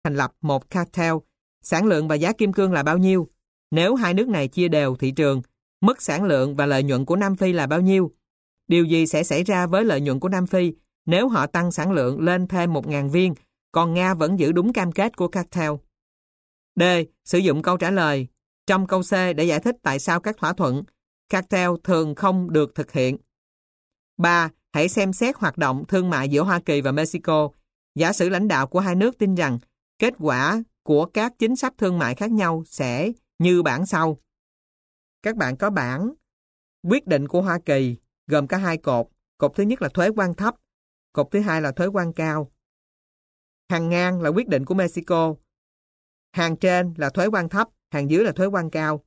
thành lập một cartel. Sản lượng và giá kim cương là bao nhiêu? Nếu hai nước này chia đều thị trường, mức sản lượng và lợi nhuận của Nam Phi là bao nhiêu? Điều gì sẽ xảy ra với lợi nhuận của Nam Phi nếu họ tăng sản lượng lên thêm 1.000 viên, còn Nga vẫn giữ đúng cam kết của cartel? D. Sử dụng câu trả lời trong câu C để giải thích tại sao các thỏa thuận cartel thường không được thực hiện. 3. Hãy xem xét hoạt động thương mại giữa Hoa Kỳ và Mexico. Giả sử lãnh đạo của hai nước tin rằng kết quả của các chính sách thương mại khác nhau sẽ như bảng sau. Các bạn có bảng quyết định của Hoa Kỳ gồm có hai cột. Cột thứ nhất là thuế quan thấp, cột thứ hai là thuế quan cao. Hàng ngang là quyết định của Mexico. Hàng trên là thuế quan thấp, hàng dưới là thuế quan cao.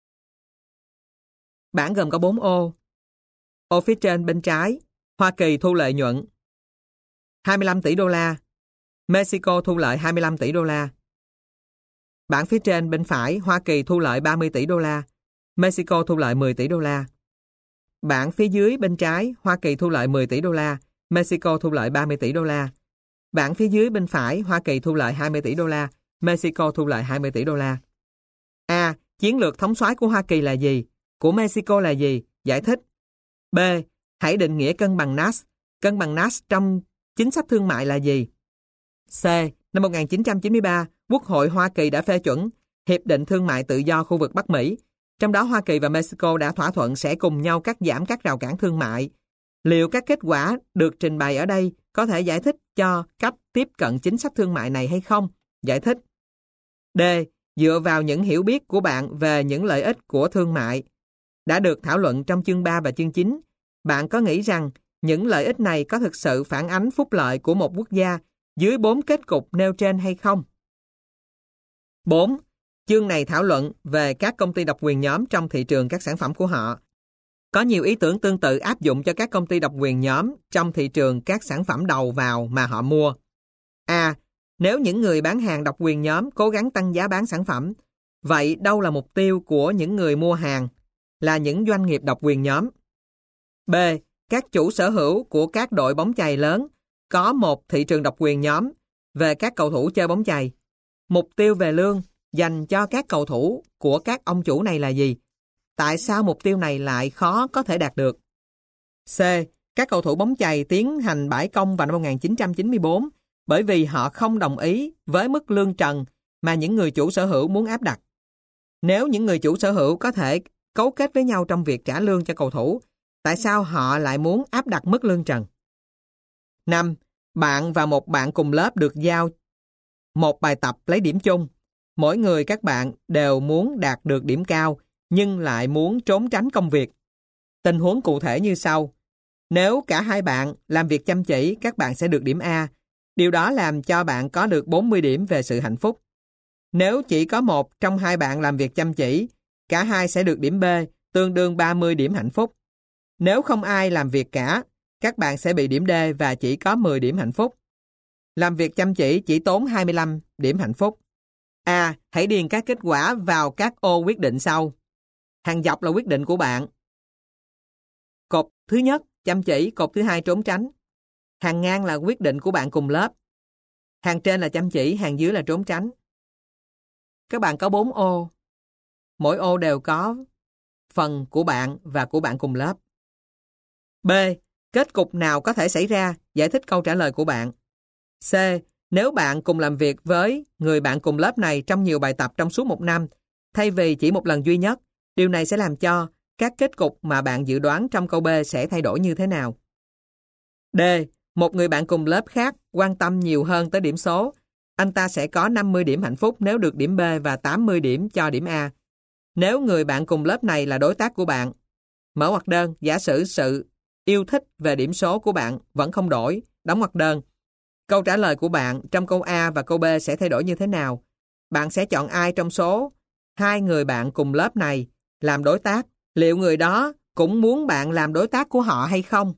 Bảng gồm có 4 ô. Ô phía trên bên trái, Hoa Kỳ thu lợi nhuận 25 tỷ đô la, Mexico thu lợi 25 tỷ đô la. Bảng phía trên bên phải, Hoa Kỳ thu lợi 30 tỷ đô la, Mexico thu lợi 10 tỷ đô la. Bảng phía dưới bên trái, Hoa Kỳ thu lợi 10 tỷ đô la, Mexico thu lợi 30 tỷ đô la. Bảng phía dưới bên phải, Hoa Kỳ thu lợi 20 tỷ đô la, Mexico thu lợi 20 tỷ đô la. A. Chiến lược thống soái của Hoa Kỳ là gì? Của Mexico là gì? Giải thích. B. Hãy định nghĩa cân bằng Nash. Cân bằng Nash trong chính sách thương mại là gì? C. Năm 1993, Quốc hội Hoa Kỳ đã phê chuẩn Hiệp định Thương mại Tự do khu vực Bắc Mỹ. Trong đó Hoa Kỳ và Mexico đã thỏa thuận sẽ cùng nhau cắt giảm các rào cản thương mại. Liệu các kết quả được trình bày ở đây có thể giải thích cho cách tiếp cận chính sách thương mại này hay không? Giải thích. D. Dựa vào những hiểu biết của bạn về những lợi ích của thương mại đã được thảo luận trong chương 3 và chương 9, bạn có nghĩ rằng những lợi ích này có thực sự phản ánh phúc lợi của một quốc gia dưới 4 kết cục nêu trên hay không? 4. Chương này thảo luận về các công ty độc quyền nhóm trong thị trường các sản phẩm của họ. Có nhiều ý tưởng tương tự áp dụng cho các công ty độc quyền nhóm trong thị trường các sản phẩm đầu vào mà họ mua. A. Nếu những người bán hàng độc quyền nhóm cố gắng tăng giá bán sản phẩm, vậy đâu là mục tiêu của những người mua hàng? Là những doanh nghiệp độc quyền nhóm. B. Các chủ sở hữu của các đội bóng chày lớn có một thị trường độc quyền nhóm về các cầu thủ chơi bóng chày. Mục tiêu về lương dành cho các cầu thủ của các ông chủ này là gì? Tại sao mục tiêu này lại khó có thể đạt được? C. Các cầu thủ bóng chày tiến hành bãi công vào năm 1994 bởi vì họ không đồng ý với mức lương trần mà những người chủ sở hữu muốn áp đặt. Nếu những người chủ sở hữu có thể cấu kết với nhau trong việc trả lương cho cầu thủ, tại sao họ lại muốn áp đặt mức lương trần? 5. Bạn và một bạn cùng lớp được giao một bài tập lấy điểm chung. Mỗi người các bạn đều muốn đạt được điểm cao, nhưng lại muốn trốn tránh công việc. Tình huống cụ thể như sau. Nếu cả hai bạn làm việc chăm chỉ, các bạn sẽ được điểm A. Điều đó làm cho bạn có được 40 điểm về sự hạnh phúc. Nếu chỉ có một trong hai bạn làm việc chăm chỉ, cả hai sẽ được điểm B, tương đương 30 điểm hạnh phúc. Nếu không ai làm việc cả, các bạn sẽ bị điểm D và chỉ có 10 điểm hạnh phúc. Làm việc chăm chỉ chỉ tốn 25 điểm hạnh phúc. A. Hãy điền các kết quả vào các ô quyết định sau. Hàng dọc là quyết định của bạn. Cột thứ nhất, chăm chỉ, cột thứ hai, trốn tránh. Hàng ngang là quyết định của bạn cùng lớp. Hàng trên là chăm chỉ, hàng dưới là trốn tránh. Các bạn có 4 ô. Mỗi ô đều có phần của bạn và của bạn cùng lớp. B. Kết cục nào có thể xảy ra? Giải thích câu trả lời của bạn. C. Nếu bạn cùng làm việc với người bạn cùng lớp này trong nhiều bài tập trong suốt một năm, thay vì chỉ một lần duy nhất, điều này sẽ làm cho các kết cục mà bạn dự đoán trong câu B sẽ thay đổi như thế nào? D. Một người bạn cùng lớp khác quan tâm nhiều hơn tới điểm số. Anh ta sẽ có 50 điểm hạnh phúc nếu được điểm B và 80 điểm cho điểm A. Nếu người bạn cùng lớp này là đối tác của bạn, mở ngoặc đơn, giả sử sự yêu thích về điểm số của bạn vẫn không đổi, đóng ngoặc đơn. Câu trả lời của bạn trong câu A và câu B sẽ thay đổi như thế nào? Bạn sẽ chọn ai trong số hai người bạn cùng lớp này làm đối tác? Liệu người đó cũng muốn bạn làm đối tác của họ hay không?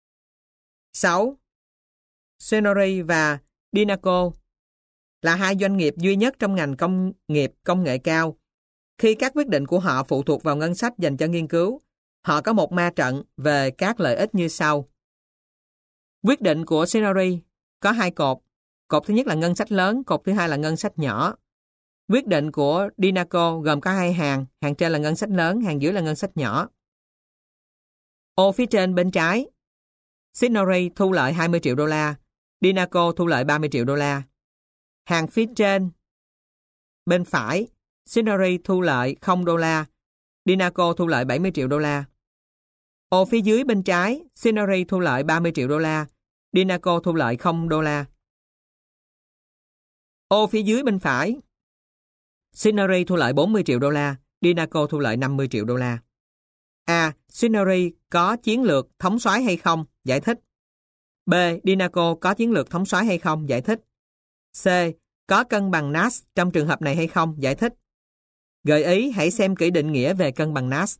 6. Sonori và Dinaco là hai doanh nghiệp duy nhất trong ngành công nghiệp công nghệ cao. Khi các quyết định của họ phụ thuộc vào ngân sách dành cho nghiên cứu, họ có một ma trận về các lợi ích như sau. Quyết định của Sonori có hai cột. Cột thứ nhất là ngân sách lớn, cột thứ hai là ngân sách nhỏ. Quyết định của Dinaco gồm có hai hàng, hàng trên là ngân sách lớn, hàng dưới là ngân sách nhỏ. Ô phía trên bên trái, Signory thu lợi 20 triệu đô la, Dinaco thu lợi 30 triệu đô la. Hàng phía trên bên phải, Signory thu lợi 0 đô la, Dinaco thu lợi 70 triệu đô la. Ô phía dưới bên trái, Signory thu lợi 30 triệu đô la, Dinaco thu lợi 0 đô la. Ô phía dưới bên phải, Signory thu lợi 40 triệu đô la, Dinaco thu lợi 50 triệu đô la. A. Signory có chiến lược thống soái hay không? Giải thích. B. Dinaco có chiến lược thống soái hay không? Giải thích. C. Có cân bằng Nash trong trường hợp này hay không? Giải thích. Gợi ý hãy xem kỹ định nghĩa về cân bằng Nash.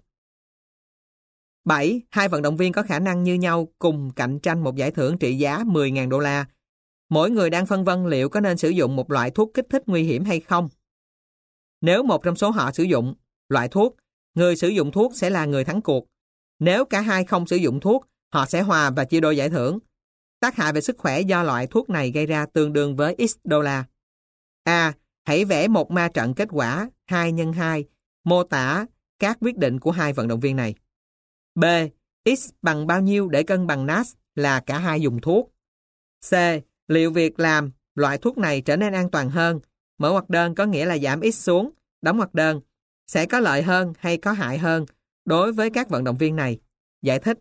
7. Hai vận động viên có khả năng như nhau cùng cạnh tranh một giải thưởng trị giá 10.000 đô la. Mỗi người đang phân vân liệu có nên sử dụng một loại thuốc kích thích nguy hiểm hay không. Nếu một trong số họ sử dụng loại thuốc, người sử dụng thuốc sẽ là người thắng cuộc. Nếu cả hai không sử dụng thuốc, họ sẽ hòa và chia đôi giải thưởng. Tác hại về sức khỏe do loại thuốc này gây ra tương đương với X đô la. A. Hãy vẽ một ma trận kết quả 2x2, mô tả các quyết định của hai vận động viên này. B. X bằng bao nhiêu để cân bằng Nash là cả hai dùng thuốc. C. Liệu việc làm loại thuốc này trở nên an toàn hơn, mở ngoặc đơn có nghĩa là giảm X xuống, đóng ngoặc đơn, sẽ có lợi hơn hay có hại hơn đối với các vận động viên này? Giải thích.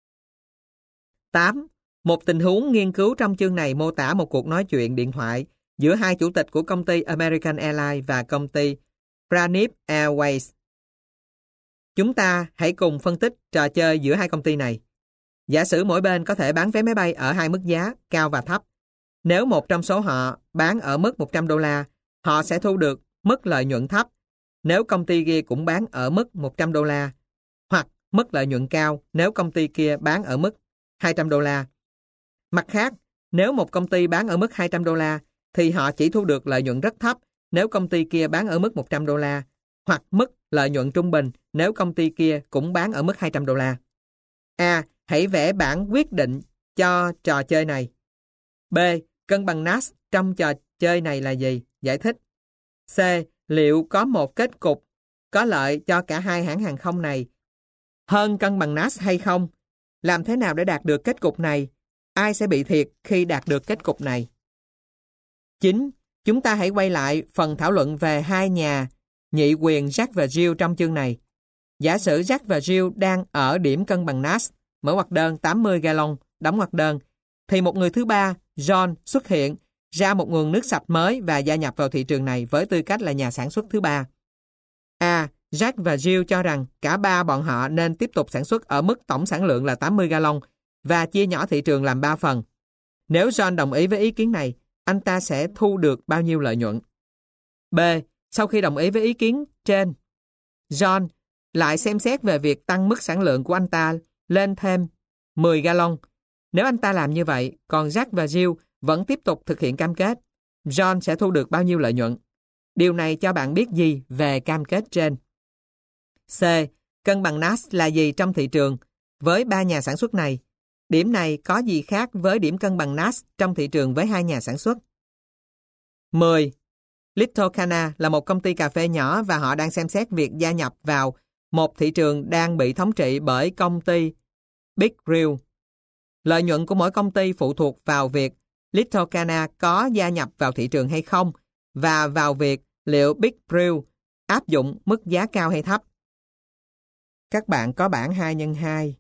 8. Một tình huống nghiên cứu trong chương này mô tả một cuộc nói chuyện điện thoại giữa hai chủ tịch của công ty American Airlines và công ty Braniff Airways. Chúng ta hãy cùng phân tích trò chơi giữa hai công ty này. Giả sử mỗi bên có thể bán vé máy bay ở hai mức giá, cao và thấp. Nếu một trong số họ bán ở mức 100 đô la, họ sẽ thu được mức lợi nhuận thấp. Nếu công ty kia cũng bán ở mức 100 đô la, hoặc mức lợi nhuận cao nếu công ty kia bán ở mức 200 đô la. Mặt khác, nếu một công ty bán ở mức 200 đô la, thì họ chỉ thu được lợi nhuận rất thấp nếu công ty kia bán ở mức 100 đô la, hoặc mức lợi nhuận trung bình nếu công ty kia cũng bán ở mức 200 đô la. A. Hãy vẽ bảng quyết định cho trò chơi này. B. Cân bằng Nash trong trò chơi này là gì? Giải thích. C. Liệu có một kết cục có lợi cho cả hai hãng hàng không này hơn cân bằng Nash hay không? Làm thế nào để đạt được kết cục này? Ai sẽ bị thiệt khi đạt được kết cục này? 9. Chúng ta hãy quay lại phần thảo luận về hai nhà nhị quyền Jack và Jill trong chương này. Giả sử Jack và Jill đang ở điểm cân bằng Nash, mở ngoặc đơn 80 gallon, đóng ngoặc đơn, thì một người thứ ba, John, xuất hiện ra một nguồn nước sạch mới và gia nhập vào thị trường này với tư cách là nhà sản xuất thứ ba. A. Jack và Jill cho rằng cả ba bọn họ nên tiếp tục sản xuất ở mức tổng sản lượng là 80 gallon và chia nhỏ thị trường làm 3 phần. Nếu John đồng ý với ý kiến này, anh ta sẽ thu được bao nhiêu lợi nhuận? B. Sau khi đồng ý với ý kiến trên, John lại xem xét về việc tăng mức sản lượng của anh ta lên thêm 10 gallon. Nếu anh ta làm như vậy, còn Jack và Jill vẫn tiếp tục thực hiện cam kết, John sẽ thu được bao nhiêu lợi nhuận? Điều này cho bạn biết gì về cam kết trên? C. Cân bằng Nash là gì trong thị trường với ba nhà sản xuất này? Điểm này có gì khác với điểm cân bằng Nash trong thị trường với hai nhà sản xuất? 10. Little Cana là một công ty cà phê nhỏ và họ đang xem xét việc gia nhập vào một thị trường đang bị thống trị bởi công ty Big Brew. Lợi nhuận của mỗi công ty phụ thuộc vào việc Little Cana có gia nhập vào thị trường hay không và vào việc liệu Big Brew áp dụng mức giá cao hay thấp. Các bạn có bảng 2x2.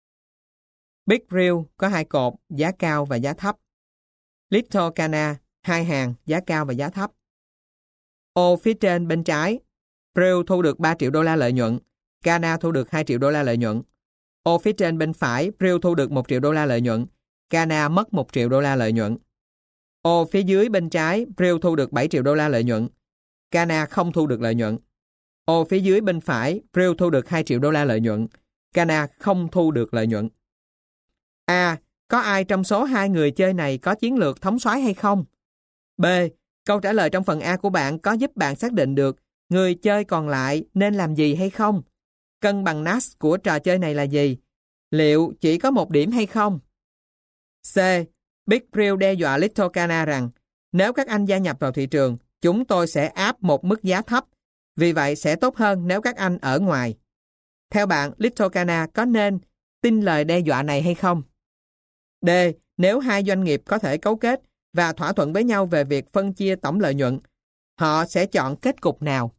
Big Brew có hai cột, giá cao và giá thấp. Little Cana, hai hàng, giá cao và giá thấp. Ô phía trên bên trái, Brew thu được 3 triệu đô la lợi nhuận, Cana thu được 2 triệu đô la lợi nhuận. Ô phía trên bên phải, Brew thu được 1 triệu đô la lợi nhuận, Cana mất 1 triệu đô la lợi nhuận. Ô phía dưới bên trái, Brew thu được 7 triệu đô la lợi nhuận, Cana không thu được lợi nhuận. Ô phía dưới bên phải, Brew thu được 2 triệu đô la lợi nhuận, Cana không thu được lợi nhuận. A. Có ai trong số hai người chơi này có chiến lược thống soái hay không? B. Câu trả lời trong phần A của bạn có giúp bạn xác định được người chơi còn lại nên làm gì hay không? Cân bằng Nash của trò chơi này là gì? Liệu chỉ có một điểm hay không? C. Big Brew đe dọa Little Cana rằng Nếu các anh gia nhập vào thị trường, chúng tôi sẽ áp một mức giá thấp. Vì vậy sẽ tốt hơn nếu các anh ở ngoài. Theo bạn, Little Cana có nên tin lời đe dọa này hay không? D. Nếu hai doanh nghiệp có thể cấu kết và thỏa thuận với nhau về việc phân chia tổng lợi nhuận, họ sẽ chọn kết cục nào?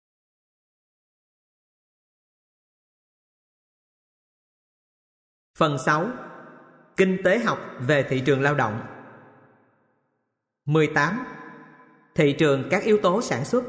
Phần 6. Kinh tế học về thị trường lao động. 18. Thị trường các yếu tố sản xuất.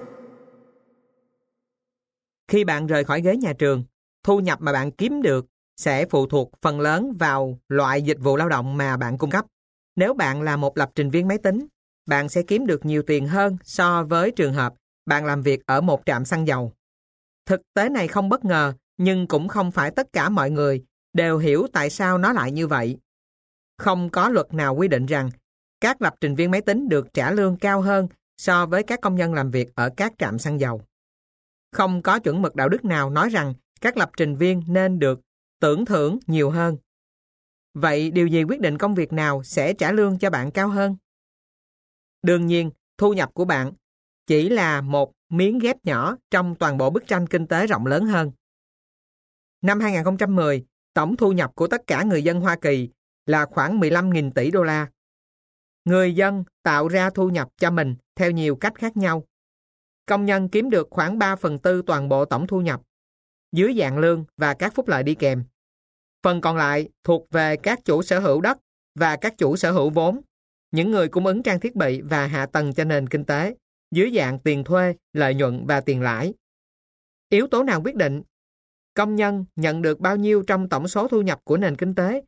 Khi bạn rời khỏi ghế nhà trường, thu nhập mà bạn kiếm được sẽ phụ thuộc phần lớn vào loại dịch vụ lao động mà bạn cung cấp. Nếu bạn là một lập trình viên máy tính, bạn sẽ kiếm được nhiều tiền hơn so với trường hợp bạn làm việc ở một trạm xăng dầu. Thực tế này không bất ngờ, nhưng cũng không phải tất cả mọi người đều hiểu tại sao nó lại như vậy. Không có luật nào quy định rằng các lập trình viên máy tính được trả lương cao hơn so với các công nhân làm việc ở các trạm xăng dầu. Không có chuẩn mực đạo đức nào nói rằng các lập trình viên nên được tưởng thưởng nhiều hơn. Vậy điều gì quyết định công việc nào sẽ trả lương cho bạn cao hơn? Đương nhiên, thu nhập của bạn chỉ là một miếng ghép nhỏ trong toàn bộ bức tranh kinh tế rộng lớn hơn. Năm 2010, tổng thu nhập của tất cả người dân Hoa Kỳ là khoảng 15.000 tỷ đô la. Người dân tạo ra thu nhập cho mình theo nhiều cách khác nhau. Công nhân kiếm được khoảng 3/4 toàn bộ tổng thu nhập, dưới dạng lương và các phúc lợi đi kèm. Phần còn lại thuộc về các chủ sở hữu đất và các chủ sở hữu vốn, những người cung ứng trang thiết bị và hạ tầng cho nền kinh tế, dưới dạng tiền thuê, lợi nhuận và tiền lãi. Yếu tố nào quyết định công nhân nhận được bao nhiêu trong tổng số thu nhập của nền kinh tế?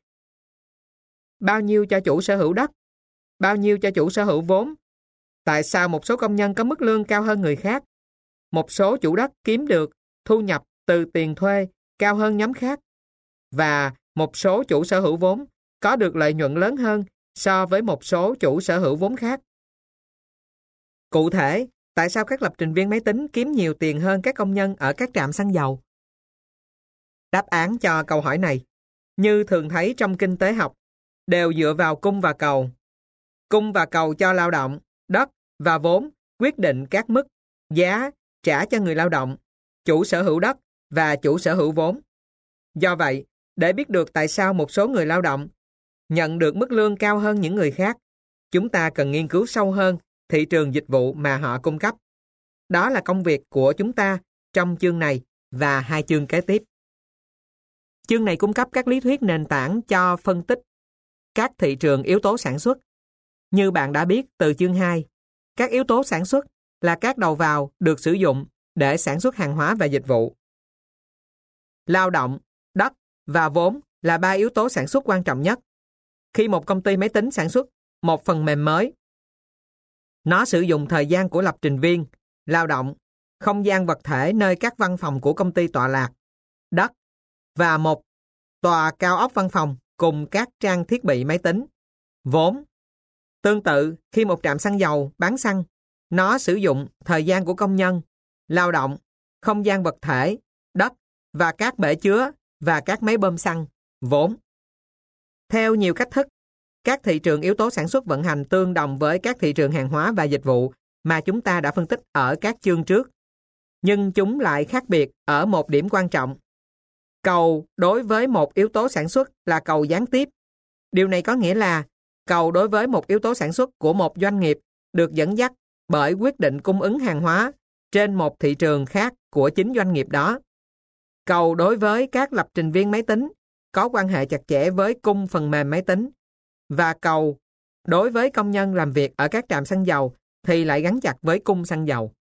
Bao nhiêu cho chủ sở hữu đất? Bao nhiêu cho chủ sở hữu vốn? Tại sao một số công nhân có mức lương cao hơn người khác? Một số chủ đất kiếm được thu nhập từ tiền thuê cao hơn nhóm khác? Và một số chủ sở hữu vốn có được lợi nhuận lớn hơn so với một số chủ sở hữu vốn khác? Cụ thể, tại sao các lập trình viên máy tính kiếm nhiều tiền hơn các công nhân ở các trạm xăng dầu? Đáp án cho câu hỏi này, như thường thấy trong kinh tế học, đều dựa vào cung và cầu. Cung và cầu cho lao động, đất và vốn quyết định các mức giá trả cho người lao động, chủ sở hữu đất và chủ sở hữu vốn. Do vậy, để biết được tại sao một số người lao động nhận được mức lương cao hơn những người khác, chúng ta cần nghiên cứu sâu hơn thị trường dịch vụ mà họ cung cấp. Đó là công việc của chúng ta trong chương này và 2 chương kế tiếp. Chương này cung cấp các lý thuyết nền tảng cho phân tích các thị trường yếu tố sản xuất. Như bạn đã biết từ chương 2, các yếu tố sản xuất là các đầu vào được sử dụng để sản xuất hàng hóa và dịch vụ. Lao động, đất và vốn là 3 yếu tố sản xuất quan trọng nhất. Khi một công ty máy tính sản xuất một phần mềm mới, nó sử dụng thời gian của lập trình viên, lao động, không gian vật thể nơi các văn phòng của công ty tọa lạc, đất và một tòa cao ốc văn phòng cùng các trang thiết bị máy tính, vốn. Tương tự, khi một trạm xăng dầu bán xăng, nó sử dụng thời gian của công nhân, lao động, không gian vật thể, đất và các bể chứa và các máy bơm xăng, vốn. Theo nhiều cách thức, các thị trường yếu tố sản xuất vận hành tương đồng với các thị trường hàng hóa và dịch vụ mà chúng ta đã phân tích ở các chương trước. Nhưng chúng lại khác biệt ở một điểm quan trọng. Cầu đối với một yếu tố sản xuất là cầu gián tiếp. Điều này có nghĩa là cầu đối với một yếu tố sản xuất của một doanh nghiệp được dẫn dắt bởi quyết định cung ứng hàng hóa trên một thị trường khác của chính doanh nghiệp đó. Cầu đối với các lập trình viên máy tính có quan hệ chặt chẽ với cung phần mềm máy tính, và cầu đối với công nhân làm việc ở các trạm xăng dầu thì lại gắn chặt với cung xăng dầu.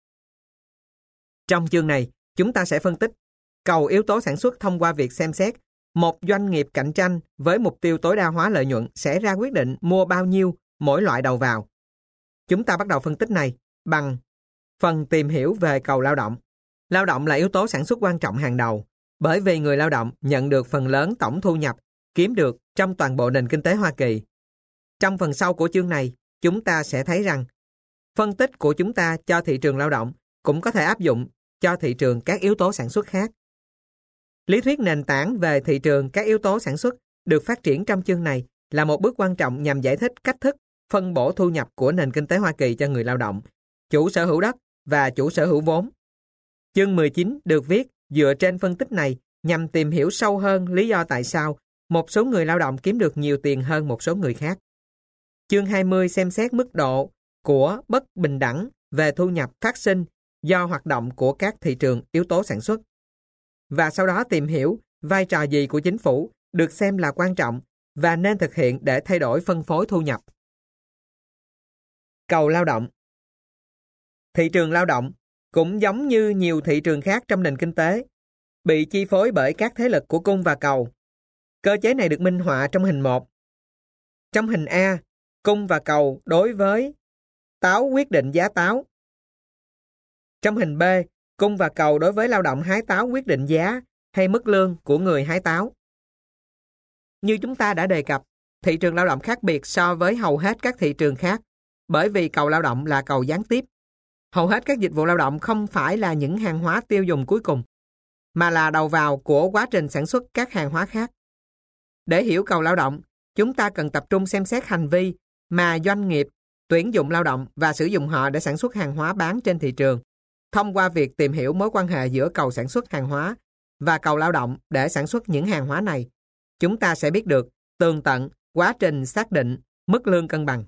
Trong chương này, chúng ta sẽ phân tích cầu yếu tố sản xuất thông qua việc xem xét một doanh nghiệp cạnh tranh với mục tiêu tối đa hóa lợi nhuận sẽ ra quyết định mua bao nhiêu mỗi loại đầu vào. Chúng ta bắt đầu phân tích này bằng phần tìm hiểu về cầu lao động. Lao động là yếu tố sản xuất quan trọng hàng đầu, bởi vì người lao động nhận được phần lớn tổng thu nhập kiếm được trong toàn bộ nền kinh tế Hoa Kỳ. Trong phần sau của chương này, chúng ta sẽ thấy rằng phân tích của chúng ta cho thị trường lao động cũng có thể áp dụng cho thị trường các yếu tố sản xuất khác. Lý thuyết nền tảng về thị trường các yếu tố sản xuất được phát triển trong chương này là một bước quan trọng nhằm giải thích cách thức phân bổ thu nhập của nền kinh tế Hoa Kỳ cho người lao động, chủ sở hữu đất và chủ sở hữu vốn. Chương 19 được viết dựa trên phân tích này nhằm tìm hiểu sâu hơn lý do tại sao một số người lao động kiếm được nhiều tiền hơn một số người khác. Chương 20 xem xét mức độ của bất bình đẳng về thu nhập phát sinh do hoạt động của các thị trường yếu tố sản xuất. Và sau đó tìm hiểu vai trò gì của chính phủ được xem là quan trọng và nên thực hiện để thay đổi phân phối thu nhập. Cầu lao động. Thị trường lao động cũng giống như nhiều thị trường khác trong nền kinh tế, bị chi phối bởi các thế lực của cung và cầu. Cơ chế này được minh họa trong hình 1. Trong hình A, cung và cầu đối với táo quyết định giá táo. Trong hình B, cung và cầu đối với lao động hái táo quyết định giá hay mức lương của người hái táo. Như chúng ta đã đề cập, thị trường lao động khác biệt so với hầu hết các thị trường khác, bởi vì cầu lao động là cầu gián tiếp. Hầu hết các dịch vụ lao động không phải là những hàng hóa tiêu dùng cuối cùng, mà là đầu vào của quá trình sản xuất các hàng hóa khác. Để hiểu cầu lao động, chúng ta cần tập trung xem xét hành vi mà doanh nghiệp tuyển dụng lao động và sử dụng họ để sản xuất hàng hóa bán trên thị trường. Thông qua việc tìm hiểu mối quan hệ giữa cầu sản xuất hàng hóa và cầu lao động để sản xuất những hàng hóa này, chúng ta sẽ biết được tường tận quá trình xác định mức lương cân bằng.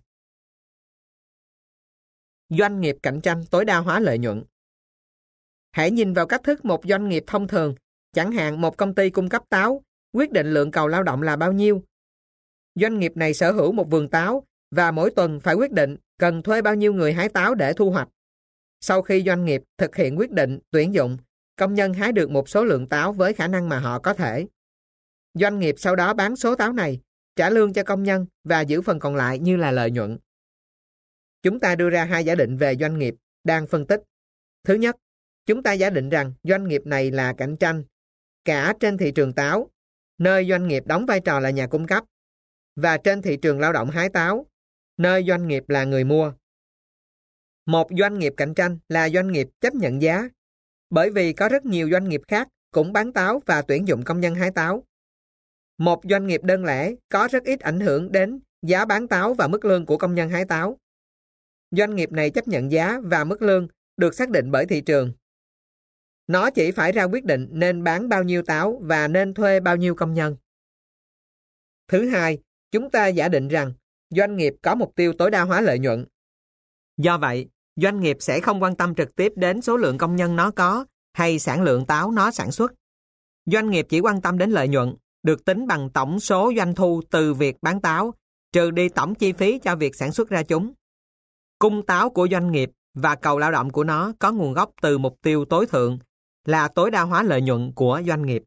Doanh nghiệp cạnh tranh tối đa hóa lợi nhuận. Hãy nhìn vào cách thức một doanh nghiệp thông thường, chẳng hạn một công ty cung cấp táo, quyết định lượng cầu lao động là bao nhiêu. Doanh nghiệp này sở hữu một vườn táo và mỗi tuần phải quyết định cần thuê bao nhiêu người hái táo để thu hoạch. Sau khi doanh nghiệp thực hiện quyết định tuyển dụng, công nhân hái được một số lượng táo với khả năng mà họ có thể. Doanh nghiệp sau đó bán số táo này, trả lương cho công nhân và giữ phần còn lại như là lợi nhuận. Chúng ta đưa ra hai giả định về doanh nghiệp đang phân tích. Thứ nhất, chúng ta giả định rằng doanh nghiệp này là cạnh tranh cả trên thị trường táo, nơi doanh nghiệp đóng vai trò là nhà cung cấp, và trên thị trường lao động hái táo, nơi doanh nghiệp là người mua. Một doanh nghiệp cạnh tranh là doanh nghiệp chấp nhận giá, bởi vì có rất nhiều doanh nghiệp khác cũng bán táo và tuyển dụng công nhân hái táo. Một doanh nghiệp đơn lẻ có rất ít ảnh hưởng đến giá bán táo và mức lương của công nhân hái táo. Doanh nghiệp này chấp nhận giá và mức lương được xác định bởi thị trường. Nó chỉ phải ra quyết định nên bán bao nhiêu táo và nên thuê bao nhiêu công nhân. Thứ hai, chúng ta giả định rằng doanh nghiệp có mục tiêu tối đa hóa lợi nhuận. Do vậy, doanh nghiệp sẽ không quan tâm trực tiếp đến số lượng công nhân nó có hay sản lượng táo nó sản xuất. Doanh nghiệp chỉ quan tâm đến lợi nhuận, được tính bằng tổng số doanh thu từ việc bán táo, trừ đi tổng chi phí cho việc sản xuất ra chúng. Cung táo của doanh nghiệp và cầu lao động của nó có nguồn gốc từ mục tiêu tối thượng là tối đa hóa lợi nhuận của doanh nghiệp.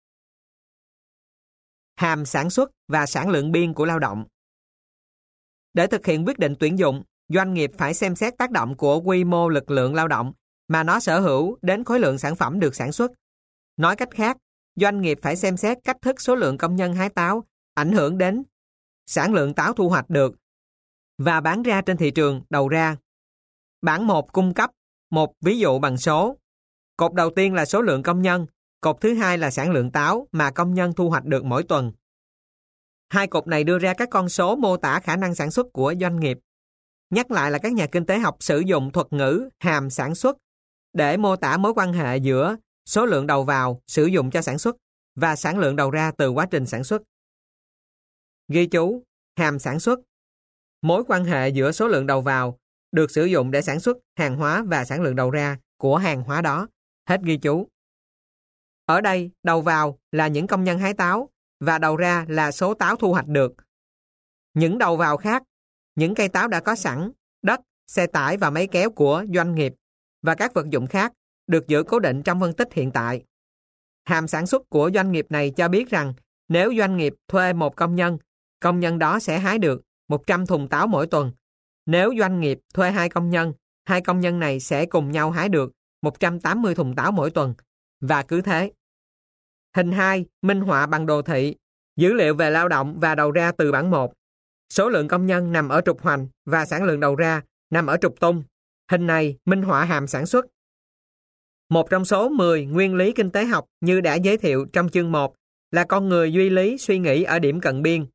Hàm sản xuất và sản lượng biên của lao động. Để thực hiện quyết định tuyển dụng, doanh nghiệp phải xem xét tác động của quy mô lực lượng lao động mà nó sở hữu đến khối lượng sản phẩm được sản xuất. Nói cách khác, doanh nghiệp phải xem xét cách thức số lượng công nhân hái táo ảnh hưởng đến sản lượng táo thu hoạch được và bán ra trên thị trường đầu ra. Bảng 1 cung cấp một ví dụ bằng số. Cột đầu tiên là số lượng công nhân, cột thứ hai là sản lượng táo mà công nhân thu hoạch được mỗi tuần. Hai cột này đưa ra các con số mô tả khả năng sản xuất của doanh nghiệp. Nhắc lại là các nhà kinh tế học sử dụng thuật ngữ hàm sản xuất để mô tả mối quan hệ giữa số lượng đầu vào sử dụng cho sản xuất và sản lượng đầu ra từ quá trình sản xuất. Ghi chú, hàm sản xuất, mối quan hệ giữa số lượng đầu vào được sử dụng để sản xuất hàng hóa và sản lượng đầu ra của hàng hóa đó. Hết ghi chú. Ở đây, đầu vào là những công nhân hái táo và đầu ra là số táo thu hoạch được. Những đầu vào khác, những cây táo đã có sẵn, đất, xe tải và máy kéo của doanh nghiệp và các vật dụng khác được giữ cố định trong phân tích hiện tại. Hàm sản xuất của doanh nghiệp này cho biết rằng nếu doanh nghiệp thuê một công nhân đó sẽ hái được 100 thùng táo mỗi tuần. Nếu doanh nghiệp thuê hai công nhân này sẽ cùng nhau hái được 180 thùng táo mỗi tuần, và cứ thế. Hình 2 minh họa bằng đồ thị, dữ liệu về lao động và đầu ra từ bảng 1. Số lượng công nhân nằm ở trục hoành và sản lượng đầu ra nằm ở trục tung. Hình này minh họa hàm sản xuất. Một trong số 10 nguyên lý kinh tế học như đã giới thiệu trong chương 1 là con người duy lý suy nghĩ ở điểm cận biên.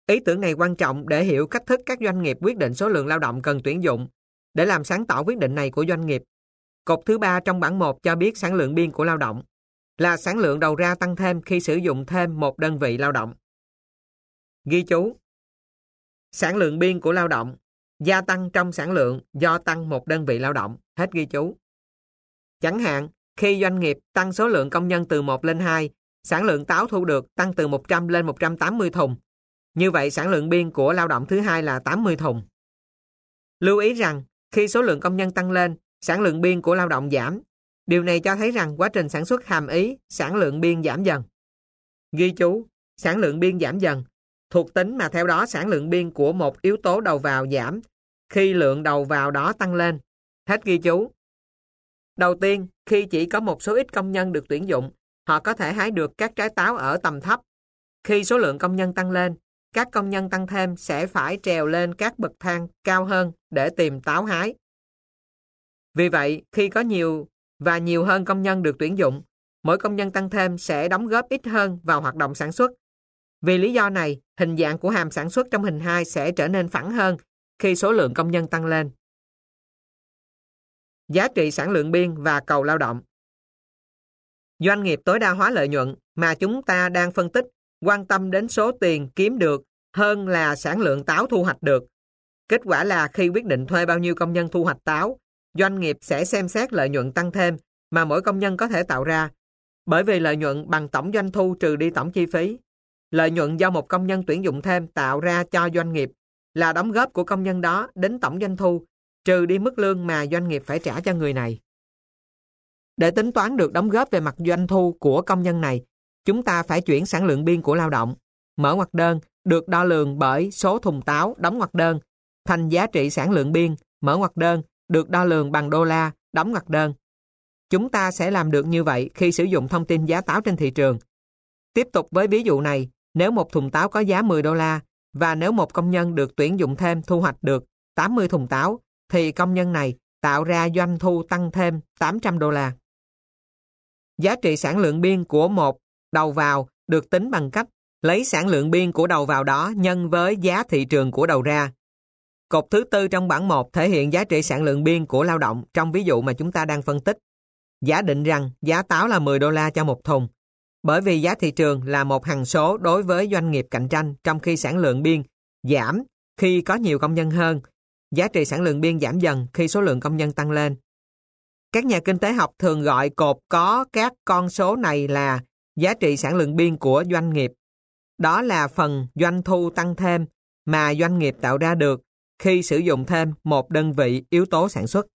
Ý tưởng này quan trọng để hiểu cách thức các doanh nghiệp quyết định số lượng lao động cần tuyển dụng. Để làm sáng tỏ quyết định này của doanh nghiệp, cột thứ 3 trong bảng 1 cho biết sản lượng biên của lao động là sản lượng đầu ra tăng thêm khi sử dụng thêm một đơn vị lao động. Ghi chú: sản lượng biên của lao động gia tăng trong sản lượng do tăng một đơn vị lao động. Hết ghi chú. Chẳng hạn, khi doanh nghiệp tăng số lượng công nhân từ 1 lên 2, sản lượng táo thu được tăng từ 100 lên 180 thùng. Như vậy, sản lượng biên của lao động thứ hai là 80 thùng. Lưu ý rằng, khi số lượng công nhân tăng lên, sản lượng biên của lao động giảm. Điều này cho thấy rằng quá trình sản xuất hàm ý sản lượng biên giảm dần. Ghi chú: sản lượng biên giảm dần thuộc tính mà theo đó sản lượng biên của một yếu tố đầu vào giảm khi lượng đầu vào đó tăng lên. Hết ghi chú. Đầu tiên, khi chỉ có một số ít công nhân được tuyển dụng, họ có thể hái được các trái táo ở tầm thấp. Khi số lượng công nhân tăng lên, các công nhân tăng thêm sẽ phải trèo lên các bậc thang cao hơn để tìm táo hái. Vì vậy, khi có nhiều hơn công nhân được tuyển dụng, mỗi công nhân tăng thêm sẽ đóng góp ít hơn vào hoạt động sản xuất. Vì lý do này, hình dạng của hàm sản xuất trong hình 2 sẽ trở nên phẳng hơn khi số lượng công nhân tăng lên. Giá trị sản lượng biên và cầu lao động. Doanh nghiệp tối đa hóa lợi nhuận mà chúng ta đang phân tích quan tâm đến số tiền kiếm được hơn là sản lượng táo thu hoạch được. Kết quả là khi quyết định thuê bao nhiêu công nhân thu hoạch táo, doanh nghiệp sẽ xem xét lợi nhuận tăng thêm mà mỗi công nhân có thể tạo ra, bởi vì lợi nhuận bằng tổng doanh thu trừ đi tổng chi phí. Lợi nhuận do một công nhân tuyển dụng thêm tạo ra cho doanh nghiệp là đóng góp của công nhân đó đến tổng doanh thu, trừ đi mức lương mà doanh nghiệp phải trả cho người này. Để tính toán được đóng góp về mặt doanh thu của công nhân này, chúng ta phải chuyển sản lượng biên của lao động, mở ngoặc đơn, được đo lường bởi số thùng táo, đóng ngoặc đơn, thành giá trị sản lượng biên, mở ngoặc đơn, được đo lường bằng đô la, đóng ngoặc đơn. Chúng ta sẽ làm được như vậy khi sử dụng thông tin giá táo trên thị trường. Tiếp tục với ví dụ này, nếu một thùng táo có giá 10 đô la và nếu một công nhân được tuyển dụng thêm thu hoạch được 80 thùng táo, thì công nhân này tạo ra doanh thu tăng thêm 800 đô la. Giá trị sản lượng biên của một đầu vào được tính bằng cách lấy sản lượng biên của đầu vào đó nhân với giá thị trường của đầu ra. Cột thứ 4 trong bảng 1 thể hiện giá trị sản lượng biên của lao động trong ví dụ mà chúng ta đang phân tích. Giả định rằng giá táo là 10 đô la cho một thùng. Bởi vì giá thị trường là một hằng số đối với doanh nghiệp cạnh tranh, trong khi sản lượng biên giảm khi có nhiều công nhân hơn. Giá trị sản lượng biên giảm dần khi số lượng công nhân tăng lên. Các nhà kinh tế học thường gọi cột có các con số này là giá trị sản lượng biên của doanh nghiệp. Đó là phần doanh thu tăng thêm mà doanh nghiệp tạo ra được khi sử dụng thêm một đơn vị yếu tố sản xuất.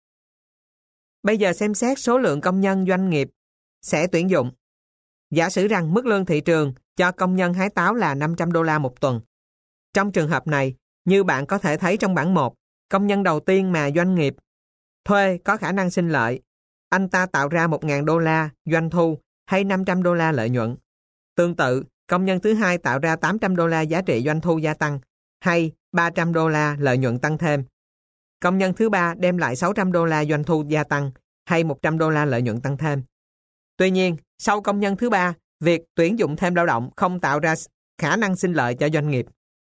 Bây giờ xem xét số lượng công nhân doanh nghiệp sẽ tuyển dụng. Giả sử rằng mức lương thị trường cho công nhân hái táo là 500 đô la một tuần. Trong trường hợp này, như bạn có thể thấy trong bảng 1, công nhân đầu tiên mà doanh nghiệp thuê có khả năng sinh lợi. Anh ta tạo ra 1.000 đô la doanh thu hay 500 đô la lợi nhuận. Tương tự, công nhân thứ hai tạo ra 800 đô la giá trị doanh thu gia tăng hay 300 đô la lợi nhuận tăng thêm. Công nhân thứ ba đem lại 600 đô la doanh thu gia tăng hay 100 đô la lợi nhuận tăng thêm. Tuy nhiên, sau công nhân thứ ba, việc tuyển dụng thêm lao động không tạo ra khả năng sinh lợi cho doanh nghiệp.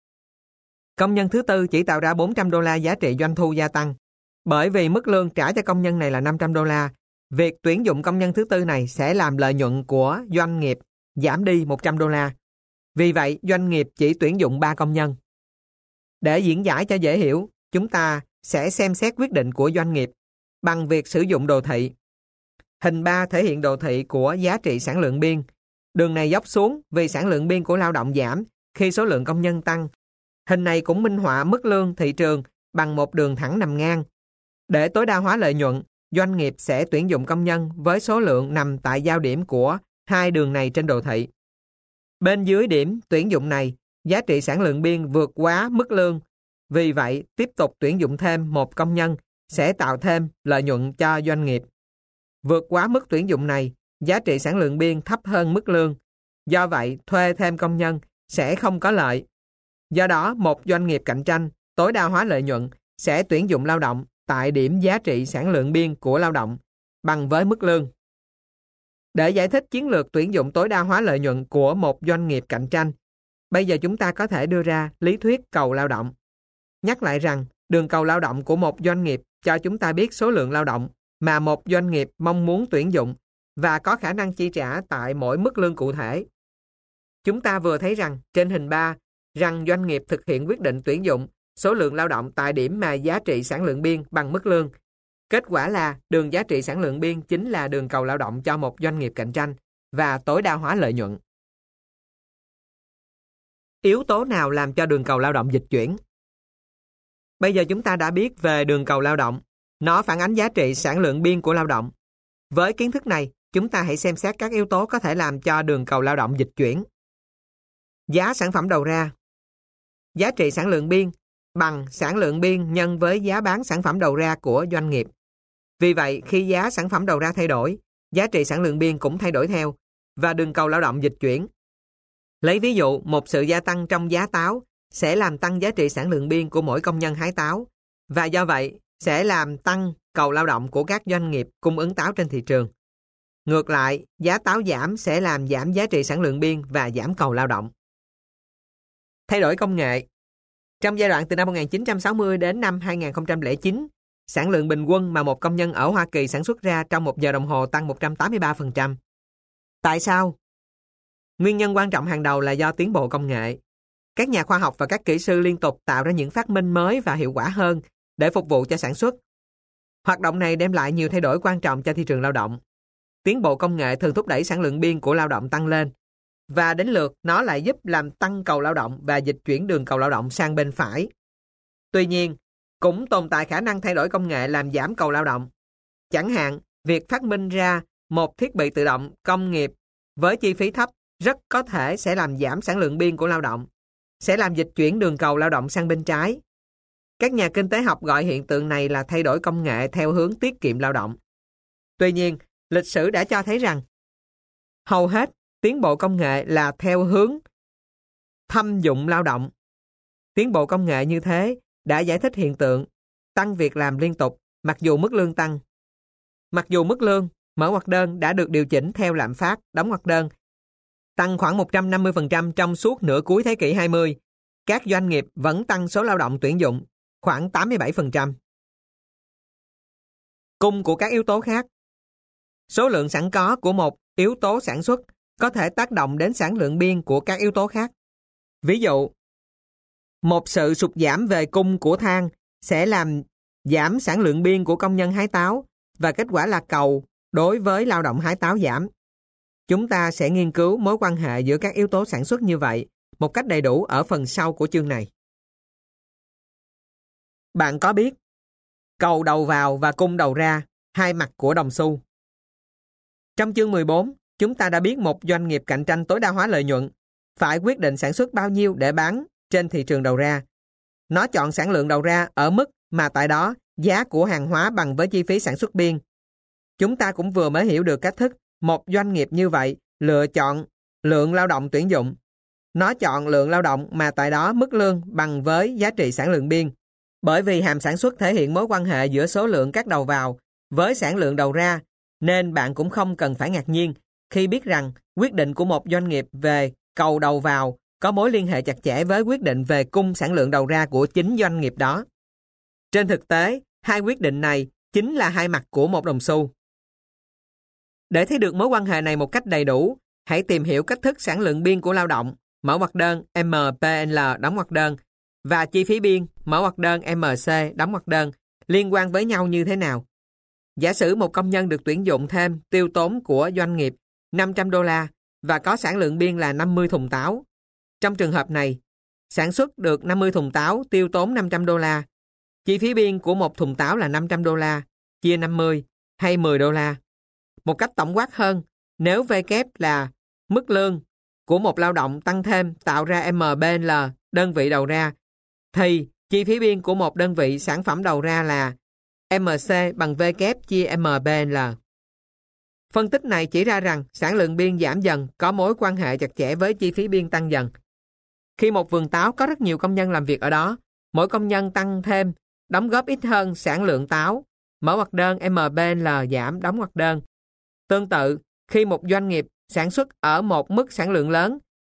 Công nhân thứ tư chỉ tạo ra 400 đô la giá trị doanh thu gia tăng. Bởi vì mức lương trả cho công nhân này là 500 đô la, việc tuyển dụng công nhân thứ tư này sẽ làm lợi nhuận của doanh nghiệp giảm đi 100 đô la. Vì vậy, doanh nghiệp chỉ tuyển dụng 3 công nhân. Để diễn giải cho dễ hiểu, chúng ta sẽ xem xét quyết định của doanh nghiệp bằng việc sử dụng đồ thị. Hình 3 thể hiện đồ thị của giá trị sản lượng biên. Đường này dốc xuống vì sản lượng biên của lao động giảm khi số lượng công nhân tăng. Hình này cũng minh họa mức lương thị trường bằng một đường thẳng nằm ngang. Để tối đa hóa lợi nhuận, doanh nghiệp sẽ tuyển dụng công nhân với số lượng nằm tại giao điểm của hai đường này trên đồ thị. Bên dưới điểm tuyển dụng này, giá trị sản lượng biên vượt quá mức lương. Vì vậy, tiếp tục tuyển dụng thêm một công nhân sẽ tạo thêm lợi nhuận cho doanh nghiệp. Vượt quá mức tuyển dụng này, giá trị sản lượng biên thấp hơn mức lương. Do vậy, thuê thêm công nhân sẽ không có lợi. Do đó, một doanh nghiệp cạnh tranh tối đa hóa lợi nhuận sẽ tuyển dụng lao động tại điểm giá trị sản lượng biên của lao động bằng với mức lương. Để giải thích chiến lược tuyển dụng tối đa hóa lợi nhuận của một doanh nghiệp cạnh tranh, Bây giờ chúng ta có thể đưa ra lý thuyết cầu lao động. Nhắc lại rằng, đường cầu lao động của một doanh nghiệp cho chúng ta biết số lượng lao động mà một doanh nghiệp mong muốn tuyển dụng và có khả năng chi trả tại mỗi mức lương cụ thể. Chúng ta vừa thấy rằng, trên hình 3, rằng doanh nghiệp thực hiện quyết định tuyển dụng số lượng lao động tại điểm mà giá trị sản lượng biên bằng mức lương. Kết quả là đường giá trị sản lượng biên chính là đường cầu lao động cho một doanh nghiệp cạnh tranh và tối đa hóa lợi nhuận. Yếu tố nào làm cho đường cầu lao động dịch chuyển? Bây giờ chúng ta đã biết về đường cầu lao động. Nó phản ánh giá trị sản lượng biên của lao động. Với kiến thức này, chúng ta hãy xem xét các yếu tố có thể làm cho đường cầu lao động dịch chuyển. Giá sản phẩm đầu ra. Giá trị sản lượng biên bằng sản lượng biên nhân với giá bán sản phẩm đầu ra của doanh nghiệp. Vì vậy, khi giá sản phẩm đầu ra thay đổi, giá trị sản lượng biên cũng thay đổi theo, và đường cầu lao động dịch chuyển. Lấy ví dụ, một sự gia tăng trong giá táo sẽ làm tăng giá trị sản lượng biên của mỗi công nhân hái táo, và do vậy sẽ làm tăng cầu lao động của các doanh nghiệp cung ứng táo trên thị trường. Ngược lại, giá táo giảm sẽ làm giảm giá trị sản lượng biên và giảm cầu lao động. Thay đổi công nghệ. Trong giai đoạn từ năm 1960 đến năm 2009, sản lượng bình quân mà một công nhân ở Hoa Kỳ sản xuất ra trong 1 giờ đồng hồ tăng 183%. Tại sao? Nguyên nhân quan trọng hàng đầu là do tiến bộ công nghệ. Các nhà khoa học và các kỹ sư liên tục tạo ra những phát minh mới và hiệu quả hơn để phục vụ cho sản xuất. Hoạt động này đem lại nhiều thay đổi quan trọng cho thị trường lao động. Tiến bộ công nghệ thường thúc đẩy sản lượng biên của lao động tăng lên, và đến lượt nó lại giúp làm tăng cầu lao động và dịch chuyển đường cầu lao động sang bên phải. Tuy nhiên, cũng tồn tại khả năng thay đổi công nghệ làm giảm cầu lao động. Chẳng hạn, việc phát minh ra một thiết bị tự động công nghiệp với chi phí thấp rất có thể sẽ làm giảm sản lượng biên của lao động, sẽ làm dịch chuyển đường cầu lao động sang bên trái. Các nhà kinh tế học gọi hiện tượng này là thay đổi công nghệ theo hướng tiết kiệm lao động. Tuy nhiên, lịch sử đã cho thấy rằng hầu hết tiến bộ công nghệ là theo hướng thâm dụng lao động. Tiến bộ công nghệ như thế đã giải thích hiện tượng tăng việc làm liên tục mặc dù mức lương tăng. Mặc dù mức lương, mở ngoặc đơn đã được điều chỉnh theo lạm phát, đóng ngoặc đơn, tăng khoảng 150% trong suốt nửa cuối thế kỷ 20, các doanh nghiệp vẫn tăng số lao động tuyển dụng khoảng 87%. Cung của các yếu tố khác. Số lượng sẵn có của một yếu tố sản xuất có thể tác động đến sản lượng biên của các yếu tố khác. Ví dụ, một sự sụt giảm về cung của than sẽ làm giảm sản lượng biên của công nhân hái táo, và kết quả là cầu đối với lao động hái táo giảm. Chúng ta sẽ nghiên cứu mối quan hệ giữa các yếu tố sản xuất như vậy một cách đầy đủ ở phần sau của chương này. Bạn có biết cầu đầu vào và cung đầu ra, hai mặt của đồng xu. Trong chương 14, chúng ta đã biết một doanh nghiệp cạnh tranh tối đa hóa lợi nhuận phải quyết định sản xuất bao nhiêu để bán trên thị trường đầu ra. Nó chọn sản lượng đầu ra ở mức mà tại đó giá của hàng hóa bằng với chi phí sản xuất biên. Chúng ta cũng vừa mới hiểu được cách thức một doanh nghiệp như vậy lựa chọn lượng lao động tuyển dụng. Nó chọn lượng lao động mà tại đó mức lương bằng với giá trị sản lượng biên. Bởi vì hàm sản xuất thể hiện mối quan hệ giữa số lượng các đầu vào với sản lượng đầu ra, nên bạn cũng không cần phải ngạc nhiên khi biết rằng quyết định của một doanh nghiệp về cầu đầu vào có mối liên hệ chặt chẽ với quyết định về cung sản lượng đầu ra của chính doanh nghiệp đó. Trên thực tế, hai quyết định này chính là hai mặt của một đồng xu. Để thấy được mối quan hệ này một cách đầy đủ, hãy tìm hiểu cách thức sản lượng biên của lao động, mở ngoặc đơn MPL đóng ngoặc đơn, và chi phí biên, mở ngoặc đơn MC đóng ngoặc đơn, liên quan với nhau như thế nào. Giả sử một công nhân được tuyển dụng thêm tiêu tốn của doanh nghiệp $500 và có sản lượng biên là 50 thùng táo. Trong trường hợp này, sản xuất được 50 thùng táo tiêu tốn $500. Chi phí biên của một thùng táo là $500, chia 50 hay $10. Một cách tổng quát hơn, nếu V kép là mức lương của một lao động tăng thêm tạo ra MBL đơn vị đầu ra, thì chi phí biên của một đơn vị sản phẩm đầu ra là MC bằng V kép chia MBL. Phân tích này chỉ ra rằng sản lượng biên giảm dần có mối quan hệ chặt chẽ với chi phí biên tăng dần. Khi một vườn táo có rất nhiều công nhân làm việc ở đó, mỗi công nhân tăng thêm đóng góp ít hơn sản lượng táo, mở ngoặc đơn MBL giảm đóng ngoặc đơn. Tương tự, khi một doanh nghiệp sản xuất ở một mức sản lượng lớn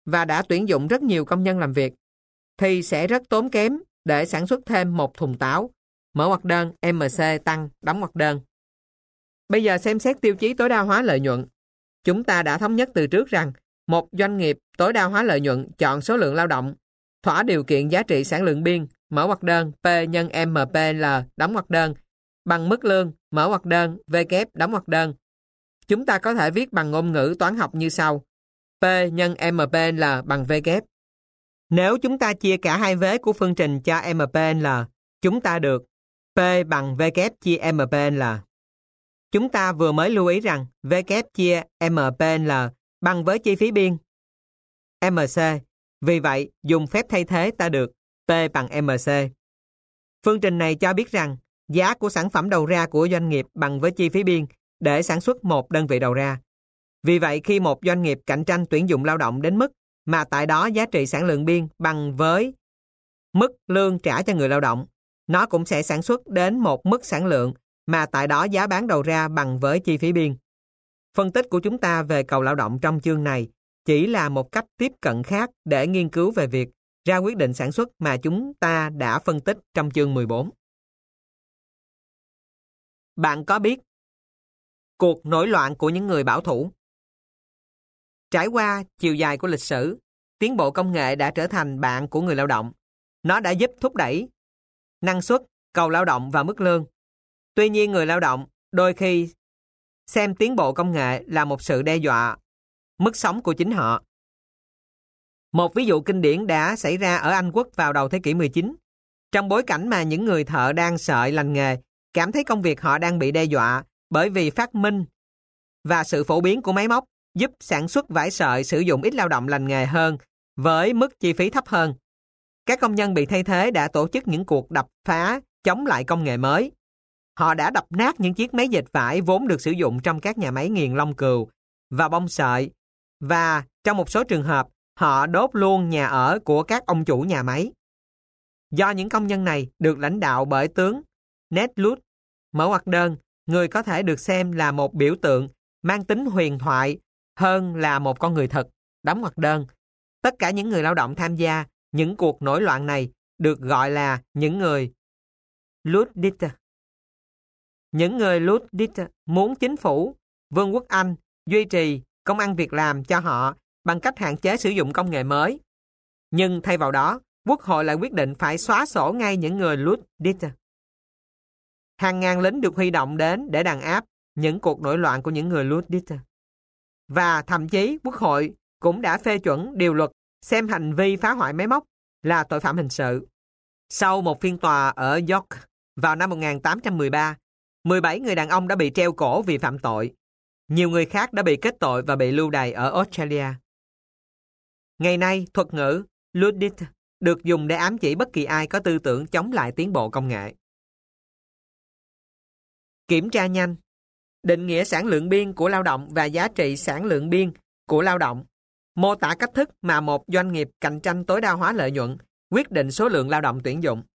và đã tuyển dụng rất nhiều công nhân làm việc, thì sẽ rất tốn kém để sản xuất thêm một thùng táo. Mở ngoặc đơn, MC tăng, đóng ngoặc đơn. Bây giờ xem xét tiêu chí tối đa hóa lợi nhuận. Chúng ta đã thống nhất từ trước rằng một doanh nghiệp tối đa hóa lợi nhuận chọn số lượng lao động, thỏa điều kiện giá trị sản lượng biên, mở ngoặc đơn, P nhân MPL, đóng ngoặc đơn, bằng mức lương, mở ngoặc đơn, V kép, đóng ngoặc đơn. Chúng ta có thể viết bằng ngôn ngữ toán học như sau. P nhân MPL bằng V kép. Nếu chúng ta chia cả hai vế của phương trình cho MPL, chúng ta được P bằng V kép chia MPL. Chúng ta vừa mới lưu ý rằng V kép chia MPL bằng với chi phí biên MC. Vì vậy, dùng phép thay thế ta được P bằng MC. Phương trình này cho biết rằng giá của sản phẩm đầu ra của doanh nghiệp bằng với chi phí biên để sản xuất một đơn vị đầu ra. Vì vậy, khi một doanh nghiệp cạnh tranh tuyển dụng lao động đến mức mà tại đó giá trị sản lượng biên bằng với mức lương trả cho người lao động, nó cũng sẽ sản xuất đến một mức sản lượng mà tại đó giá bán đầu ra bằng với chi phí biên. Phân tích của chúng ta về cầu lao động trong chương này chỉ là một cách tiếp cận khác để nghiên cứu về việc ra quyết định sản xuất mà chúng ta đã phân tích trong chương 14. Bạn có biết cuộc nổi loạn của những người bảo thủ? Trải qua chiều dài của lịch sử, tiến bộ công nghệ đã trở thành bạn của người lao động. Nó đã giúp thúc đẩy năng suất, cầu lao động và mức lương. Tuy nhiên, người lao động đôi khi xem tiến bộ công nghệ là một sự đe dọa mức sống của chính họ. Một ví dụ kinh điển đã xảy ra ở Anh Quốc vào đầu thế kỷ 19. Trong bối cảnh mà những người thợ đang sợi lành nghề cảm thấy công việc họ đang bị đe dọa bởi vì phát minh và sự phổ biến của máy móc giúp sản xuất vải sợi sử dụng ít lao động lành nghề hơn với mức chi phí thấp hơn. Các công nhân bị thay thế đã tổ chức những cuộc đập phá chống lại công nghệ mới. Họ đã đập nát những chiếc máy dệt vải vốn được sử dụng trong các nhà máy nghiền lông cừu và bông sợi, và trong một số trường hợp, họ đốt luôn nhà ở của các ông chủ nhà máy. Do những công nhân này được lãnh đạo bởi tướng Ned Ludd, mở ngoặc đơn, người có thể được xem là một biểu tượng mang tính huyền thoại hơn là một con người thật, đóng ngoặc đơn. Tất cả những người lao động tham gia những cuộc nổi loạn này được gọi là những người Luddite. Những người Luddite muốn chính phủ, Vương quốc Anh duy trì công ăn việc làm cho họ bằng cách hạn chế sử dụng công nghệ mới. Nhưng thay vào đó, Quốc hội lại quyết định phải xóa sổ ngay những người Luddite. Hàng ngàn lính được huy động đến để đàn áp những cuộc nổi loạn của những người Luddite. Và thậm chí Quốc hội cũng đã phê chuẩn điều luật xem hành vi phá hoại máy móc là tội phạm hình sự. Sau một phiên tòa ở York vào năm 1813, 17 người đàn ông đã bị treo cổ vì phạm tội. Nhiều người khác đã bị kết tội và bị lưu đày ở Australia. Ngày nay, thuật ngữ Luddite được dùng để ám chỉ bất kỳ ai có tư tưởng chống lại tiến bộ công nghệ. Kiểm tra nhanh. Định nghĩa sản lượng biên của lao động và giá trị sản lượng biên của lao động. Mô tả cách thức mà một doanh nghiệp cạnh tranh tối đa hóa lợi nhuận, quyết định số lượng lao động tuyển dụng.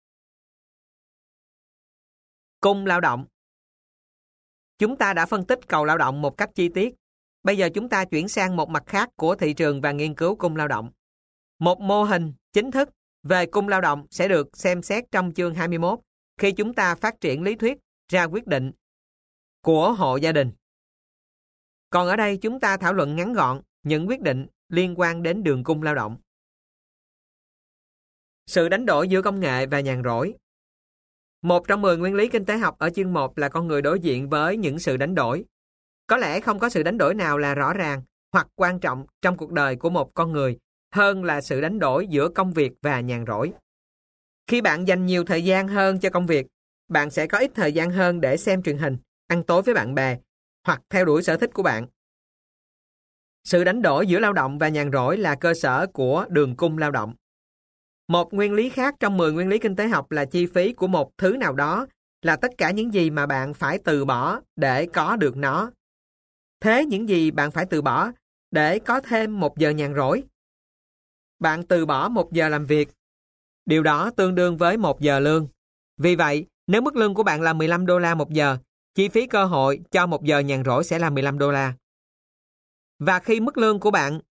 Cung lao động. Chúng ta đã phân tích cầu lao động một cách chi tiết. Bây giờ chúng ta chuyển sang một mặt khác của thị trường và nghiên cứu cung lao động. Một mô hình chính thức về cung lao động sẽ được xem xét trong chương 21 khi chúng ta phát triển lý thuyết ra quyết định của hộ gia đình. Còn ở đây chúng ta thảo luận ngắn gọn những quyết định liên quan đến đường cung lao động. Sự đánh đổi giữa công nghệ và nhàn rỗi. Một trong 10 nguyên lý kinh tế học ở chương 1 là con người đối diện với những sự đánh đổi. Có lẽ không có sự đánh đổi nào là rõ ràng hoặc quan trọng trong cuộc đời của một con người hơn là sự đánh đổi giữa công việc và nhàn rỗi. Khi bạn dành nhiều thời gian hơn cho công việc, bạn sẽ có ít thời gian hơn để xem truyền hình, ăn tối với bạn bè hoặc theo đuổi sở thích của bạn. Sự đánh đổi giữa lao động và nhàn rỗi là cơ sở của đường cung lao động. Một nguyên lý khác trong 10 nguyên lý kinh tế học là chi phí của một thứ nào đó là tất cả những gì mà bạn phải từ bỏ để có được nó. Thế những gì bạn phải từ bỏ để có thêm 1 giờ nhàn rỗi? Bạn từ bỏ 1 giờ làm việc. Điều đó tương đương với 1 giờ lương. Vì vậy, nếu mức lương của bạn là 15 đô la 1 giờ, chi phí cơ hội cho 1 giờ nhàn rỗi sẽ là 15 đô la. Và khi mức lương của bạn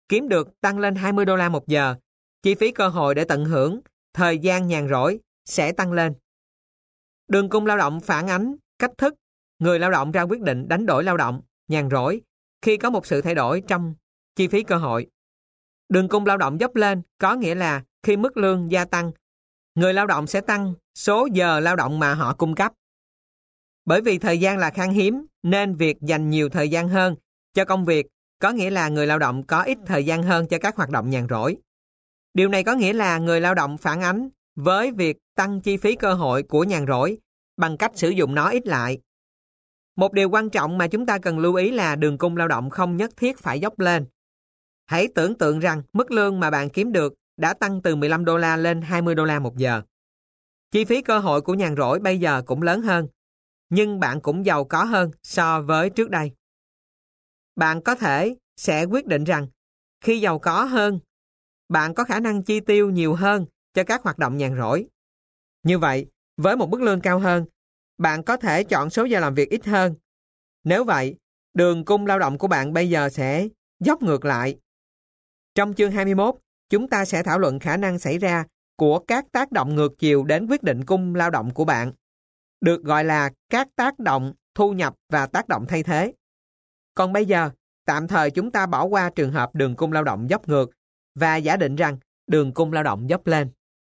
kiếm được tăng lên 20 đô la một giờ, chi phí cơ hội để tận hưởng thời gian nhàn rỗi sẽ tăng lên. Đường cung lao động phản ánh cách thức người lao động ra quyết định đánh đổi lao động, nhàn rỗi khi có một sự thay đổi trong chi phí cơ hội. Đường cung lao động dốc lên có nghĩa là khi mức lương gia tăng, người lao động sẽ tăng số giờ lao động mà họ cung cấp. Bởi vì thời gian là khan hiếm nên việc dành nhiều thời gian hơn cho công việc có nghĩa là người lao động có ít thời gian hơn cho các hoạt động nhàn rỗi. Điều này có nghĩa là người lao động phản ánh với việc tăng chi phí cơ hội của nhàn rỗi bằng cách sử dụng nó ít lại. Một điều quan trọng mà chúng ta cần lưu ý là đường cung lao động không nhất thiết phải dốc lên. Hãy tưởng tượng rằng mức lương mà bạn kiếm được đã tăng từ 15 đô la lên 20 đô la một giờ. Chi phí cơ hội của nhàn rỗi bây giờ cũng lớn hơn, nhưng bạn cũng giàu có hơn so với trước đây. Bạn có thể sẽ quyết định rằng khi giàu có hơn, bạn có khả năng chi tiêu nhiều hơn cho các hoạt động nhàn rỗi. Như vậy, với một mức lương cao hơn, bạn có thể chọn số giờ làm việc ít hơn. Nếu vậy, đường cung lao động của bạn bây giờ sẽ dốc ngược lại. Trong chương 21, chúng ta sẽ thảo luận khả năng xảy ra của các tác động ngược chiều đến quyết định cung lao động của bạn, được gọi là các tác động thu nhập và tác động thay thế. Còn bây giờ, tạm thời chúng ta bỏ qua trường hợp đường cung lao động dốc ngược và giả định rằng đường cung lao động dốc lên.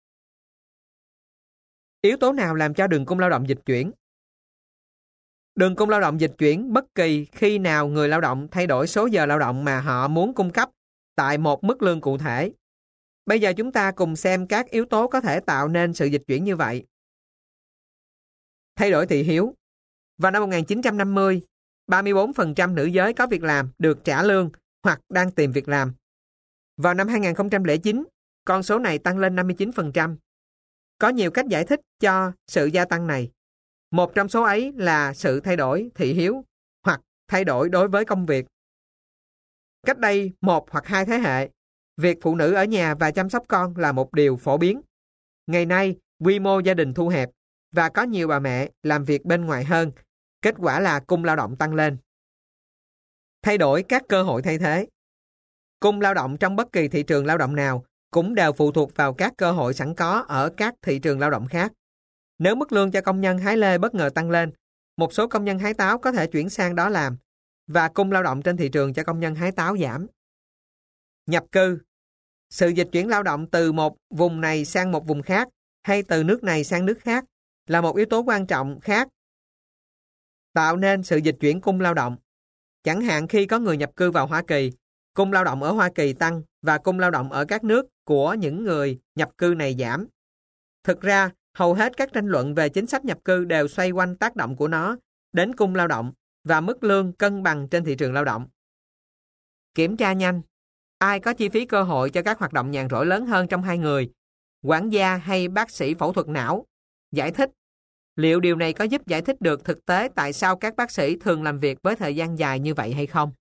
Yếu tố nào làm cho đường cung lao động dịch chuyển? Đường cung lao động dịch chuyển bất kỳ khi nào người lao động thay đổi số giờ lao động mà họ muốn cung cấp tại một mức lương cụ thể. Bây giờ chúng ta cùng xem các yếu tố có thể tạo nên sự dịch chuyển như vậy. Thay đổi thị hiếu. Vào năm 1950, 34% nữ giới có việc làm được trả lương hoặc đang tìm việc làm. Vào năm 2009, con số này tăng lên 59%. Có nhiều cách giải thích cho sự gia tăng này. Một trong số ấy là sự thay đổi thị hiếu hoặc thay đổi đối với công việc. Cách đây 1 hoặc 2 thế hệ, việc phụ nữ ở nhà và chăm sóc con là một điều phổ biến. Ngày nay, quy mô gia đình thu hẹp và có nhiều bà mẹ làm việc bên ngoài hơn. Kết quả là cung lao động tăng lên. Thay đổi các cơ hội thay thế. Cung lao động trong bất kỳ thị trường lao động nào cũng đều phụ thuộc vào các cơ hội sẵn có ở các thị trường lao động khác. Nếu mức lương cho công nhân hái lê bất ngờ tăng lên, một số công nhân hái táo có thể chuyển sang đó làm, và cung lao động trên thị trường cho công nhân hái táo giảm. Nhập cư. Sự dịch chuyển lao động từ một vùng này sang một vùng khác, hay từ nước này sang nước khác, là một yếu tố quan trọng khác tạo nên sự dịch chuyển cung lao động. Chẳng hạn khi có người nhập cư vào Hoa Kỳ, cung lao động ở Hoa Kỳ tăng và cung lao động ở các nước của những người nhập cư này giảm. Thực ra, hầu hết các tranh luận về chính sách nhập cư đều xoay quanh tác động của nó đến cung lao động và mức lương cân bằng trên thị trường lao động. Kiểm tra nhanh. Ai có chi phí cơ hội cho các hoạt động nhàn rỗi lớn hơn trong hai người, quản gia hay bác sĩ phẫu thuật não? Giải thích. Liệu điều này có giúp giải thích được thực tế tại sao các bác sĩ thường làm việc với thời gian dài như vậy hay không?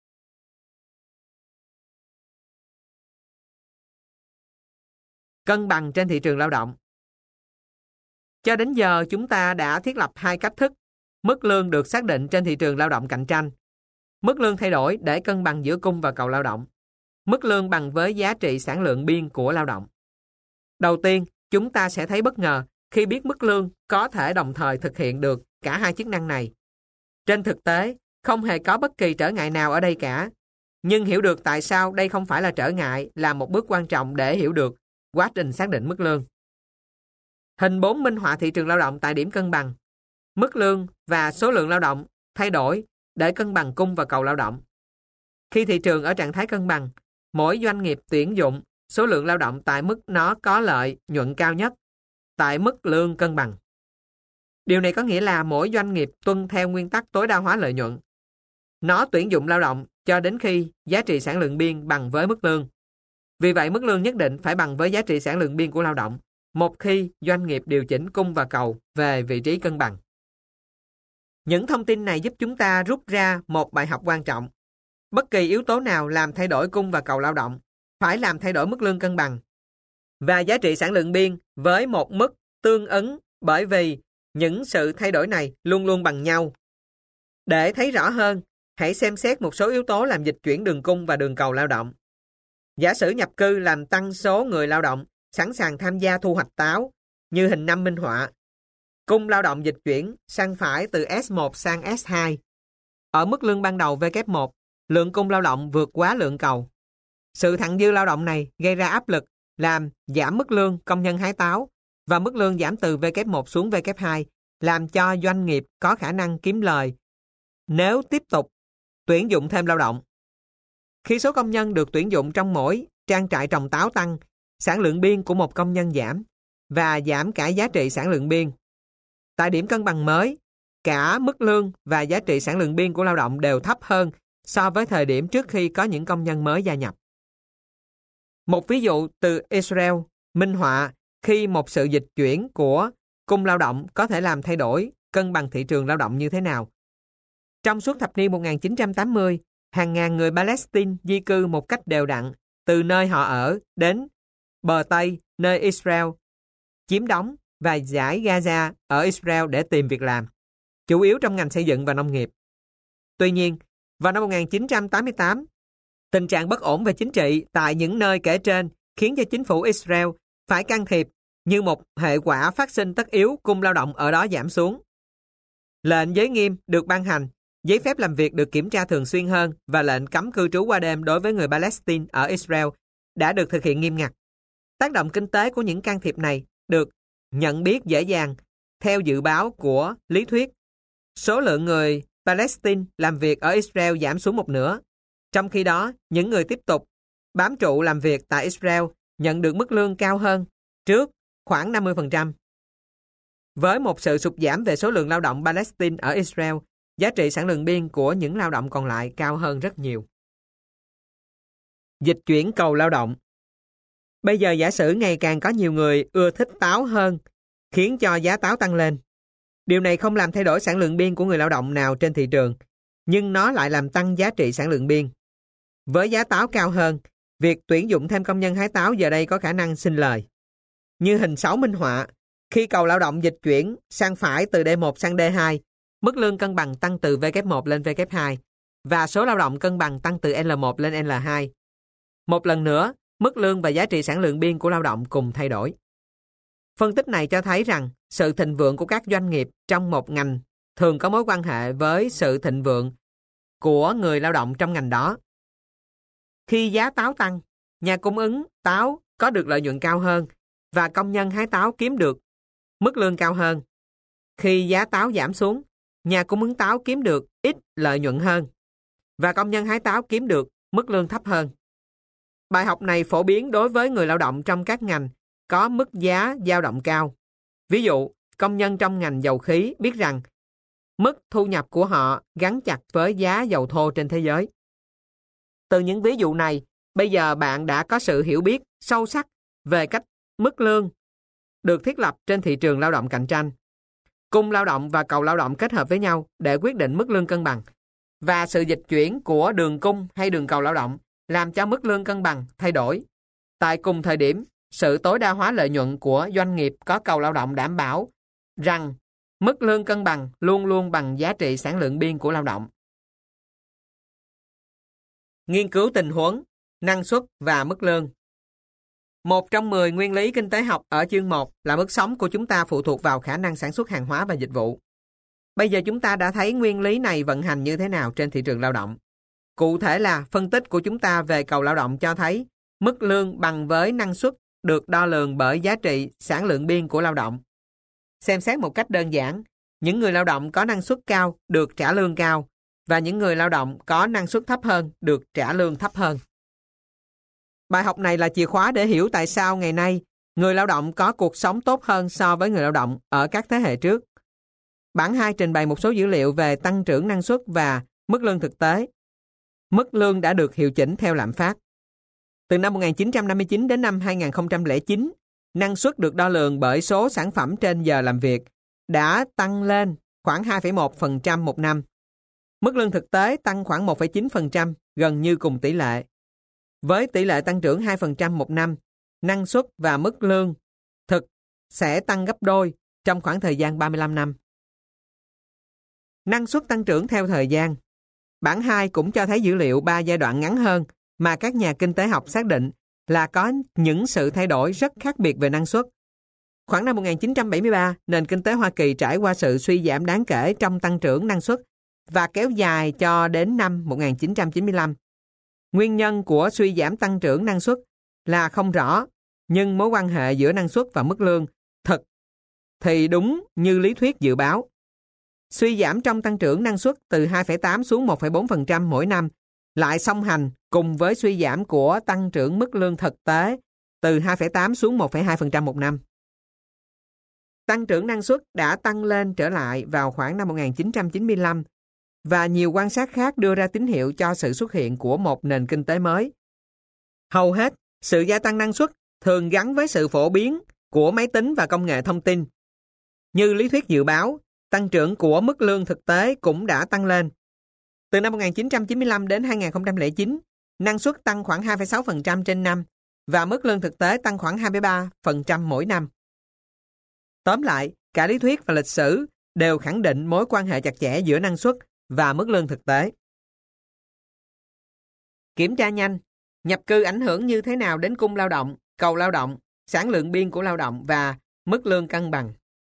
Cân bằng trên thị trường lao động. Cho đến giờ chúng ta đã thiết lập 2 cách thức. Mức lương được xác định trên thị trường lao động cạnh tranh. Mức lương thay đổi để cân bằng giữa cung và cầu lao động. Mức lương bằng với giá trị sản lượng biên của lao động. Đầu tiên, chúng ta sẽ thấy bất ngờ khi biết mức lương có thể đồng thời thực hiện được cả hai chức năng này. Trên thực tế, không hề có bất kỳ trở ngại nào ở đây cả. Nhưng hiểu được tại sao đây không phải là trở ngại là một bước quan trọng để hiểu được quá trình xác định mức lương. Hình 4 minh họa thị trường lao động tại điểm cân bằng. Mức lương và số lượng lao động thay đổi để cân bằng cung và cầu lao động. Khi thị trường ở trạng thái cân bằng, mỗi doanh nghiệp tuyển dụng số lượng lao động tại mức nó có lợi nhuận cao nhất, tại mức lương cân bằng. Điều này có nghĩa là mỗi doanh nghiệp tuân theo nguyên tắc tối đa hóa lợi nhuận. Nó tuyển dụng lao động cho đến khi giá trị sản lượng biên bằng với mức lương. Vì vậy, mức lương nhất định phải bằng với giá trị sản lượng biên của lao động, một khi doanh nghiệp điều chỉnh cung và cầu về vị trí cân bằng. Những thông tin này giúp chúng ta rút ra một bài học quan trọng. Bất kỳ yếu tố nào làm thay đổi cung và cầu lao động phải làm thay đổi mức lương cân bằng và giá trị sản lượng biên với một mức tương ứng, bởi vì những sự thay đổi này luôn luôn bằng nhau. Để thấy rõ hơn, hãy xem xét một số yếu tố làm dịch chuyển đường cung và đường cầu lao động. Giả sử nhập cư làm tăng số người lao động sẵn sàng tham gia thu hoạch táo, như hình 5 minh họa. Cung lao động dịch chuyển sang phải từ S1 sang S2. Ở mức lương ban đầu W1, lượng cung lao động vượt quá lượng cầu. Sự thặng dư lao động này gây ra áp lực làm giảm mức lương công nhân hái táo và mức lương giảm từ W1 xuống W2, làm cho doanh nghiệp có khả năng kiếm lời nếu tiếp tục tuyển dụng thêm lao động. Khi số công nhân được tuyển dụng trong mỗi trang trại trồng táo tăng, sản lượng biên của một công nhân giảm và giảm cả giá trị sản lượng biên. Tại điểm cân bằng mới, cả mức lương và giá trị sản lượng biên của lao động đều thấp hơn so với thời điểm trước khi có những công nhân mới gia nhập. Một ví dụ từ Israel minh họa khi một sự dịch chuyển của cung lao động có thể làm thay đổi cân bằng thị trường lao động như thế nào. Trong suốt thập niên 1980, hàng ngàn người Palestine di cư một cách đều đặn từ nơi họ ở đến bờ Tây, nơi Israel chiếm đóng, và dải Gaza ở Israel để tìm việc làm, chủ yếu trong ngành xây dựng và nông nghiệp. Tuy nhiên, vào năm 1988, tình trạng bất ổn về chính trị tại những nơi kể trên khiến cho chính phủ Israel phải can thiệp, như một hệ quả phát sinh tất yếu cung lao động ở đó giảm xuống. Lệnh giới nghiêm được ban hành, giấy phép làm việc được kiểm tra thường xuyên hơn và lệnh cấm cư trú qua đêm đối với người Palestine ở Israel đã được thực hiện nghiêm ngặt. Tác động kinh tế của những can thiệp này được nhận biết dễ dàng. Theo dự báo của lý thuyết, số lượng người Palestine làm việc ở Israel giảm xuống một nửa. Trong khi đó, những người tiếp tục bám trụ làm việc tại Israel nhận được mức lương cao hơn trước khoảng 50%. Với một sự sụt giảm về số lượng lao động Palestine ở Israel, giá trị sản lượng biên của những lao động còn lại cao hơn rất nhiều. Dịch chuyển cầu lao động. Bây giờ giả sử ngày càng có nhiều người ưa thích táo hơn, khiến cho giá táo tăng lên. Điều này không làm thay đổi sản lượng biên của người lao động nào trên thị trường, nhưng nó lại làm tăng giá trị sản lượng biên. Với giá táo cao hơn, việc tuyển dụng thêm công nhân hái táo giờ đây có khả năng sinh lời. Như hình 6 minh họa, khi cầu lao động dịch chuyển sang phải từ D1 sang D2, mức lương cân bằng tăng từ W1 lên W2 và số lao động cân bằng tăng từ L1 lên L2. Một lần nữa, mức lương và giá trị sản lượng biên của lao động cùng thay đổi. Phân tích này cho thấy rằng sự thịnh vượng của các doanh nghiệp trong một ngành thường có mối quan hệ với sự thịnh vượng của người lao động trong ngành đó. Khi giá táo tăng, nhà cung ứng táo có được lợi nhuận cao hơn và công nhân hái táo kiếm được mức lương cao hơn. Khi giá táo giảm xuống, nhà cung ứng táo kiếm được ít lợi nhuận hơn và công nhân hái táo kiếm được mức lương thấp hơn. Bài học này phổ biến đối với người lao động trong các ngành có mức giá dao động cao. Ví dụ, công nhân trong ngành dầu khí biết rằng mức thu nhập của họ gắn chặt với giá dầu thô trên thế giới. Từ những ví dụ này, bây giờ bạn đã có sự hiểu biết sâu sắc về cách mức lương được thiết lập trên thị trường lao động cạnh tranh. Cung lao động và cầu lao động kết hợp với nhau để quyết định mức lương cân bằng. Và sự dịch chuyển của đường cung hay đường cầu lao động làm cho mức lương cân bằng thay đổi. Tại cùng thời điểm, sự tối đa hóa lợi nhuận của doanh nghiệp có cầu lao động đảm bảo rằng mức lương cân bằng luôn luôn bằng giá trị sản lượng biên của lao động. Nghiên cứu tình huống, năng suất và mức lương. Một trong 10 nguyên lý kinh tế học ở chương 1 là mức sống của chúng ta phụ thuộc vào khả năng sản xuất hàng hóa và dịch vụ. Bây giờ chúng ta đã thấy nguyên lý này vận hành như thế nào trên thị trường lao động. Cụ thể là phân tích của chúng ta về cầu lao động cho thấy mức lương bằng với năng suất được đo lường bởi giá trị sản lượng biên của lao động. Xem xét một cách đơn giản, những người lao động có năng suất cao được trả lương cao và những người lao động có năng suất thấp hơn được trả lương thấp hơn. Bài học này là chìa khóa để hiểu tại sao ngày nay người lao động có cuộc sống tốt hơn so với người lao động ở các thế hệ trước. Bảng 2 trình bày một số dữ liệu về tăng trưởng năng suất và mức lương thực tế. Mức lương đã được hiệu chỉnh theo lạm phát. Từ năm 1959 đến năm 2009, năng suất được đo lường bởi số sản phẩm trên giờ làm việc đã tăng lên khoảng 2,1% một năm. Mức lương thực tế tăng khoảng 1,9%, gần như cùng tỷ lệ. Với tỷ lệ tăng trưởng 2% một năm, năng suất và mức lương thực sẽ tăng gấp đôi trong khoảng thời gian 35 năm. Năng suất tăng trưởng theo thời gian. Bảng 2 cũng cho thấy dữ liệu 3 giai đoạn ngắn hơn mà các nhà kinh tế học xác định là có những sự thay đổi rất khác biệt về năng suất. Khoảng năm 1973, nền kinh tế Hoa Kỳ trải qua sự suy giảm đáng kể trong tăng trưởng năng suất và kéo dài cho đến năm 1995. Nguyên nhân của suy giảm tăng trưởng năng suất là không rõ, nhưng mối quan hệ giữa năng suất và mức lương thực thì đúng như lý thuyết dự báo. Suy giảm trong tăng trưởng năng suất từ 2,8 xuống 1,4% mỗi năm lại song hành cùng với suy giảm của tăng trưởng mức lương thực tế từ 2,8 xuống 1,2% một năm. Tăng trưởng năng suất đã tăng lên trở lại vào khoảng năm 1995 và nhiều quan sát khác đưa ra tín hiệu cho sự xuất hiện của một nền kinh tế mới. Hầu hết, sự gia tăng năng suất thường gắn với sự phổ biến của máy tính và công nghệ thông tin. Như lý thuyết dự báo, tăng trưởng của mức lương thực tế cũng đã tăng lên. Từ năm 1995 đến 2009, năng suất tăng khoảng 2,6% trên năm và mức lương thực tế tăng khoảng 23% mỗi năm. Tóm lại, cả lý thuyết và lịch sử đều khẳng định mối quan hệ chặt chẽ giữa năng suất và mức lương thực tế. Kiểm tra nhanh, nhập cư ảnh hưởng như thế nào đến cung lao động, cầu lao động, sản lượng biên của lao động và mức lương cân bằng.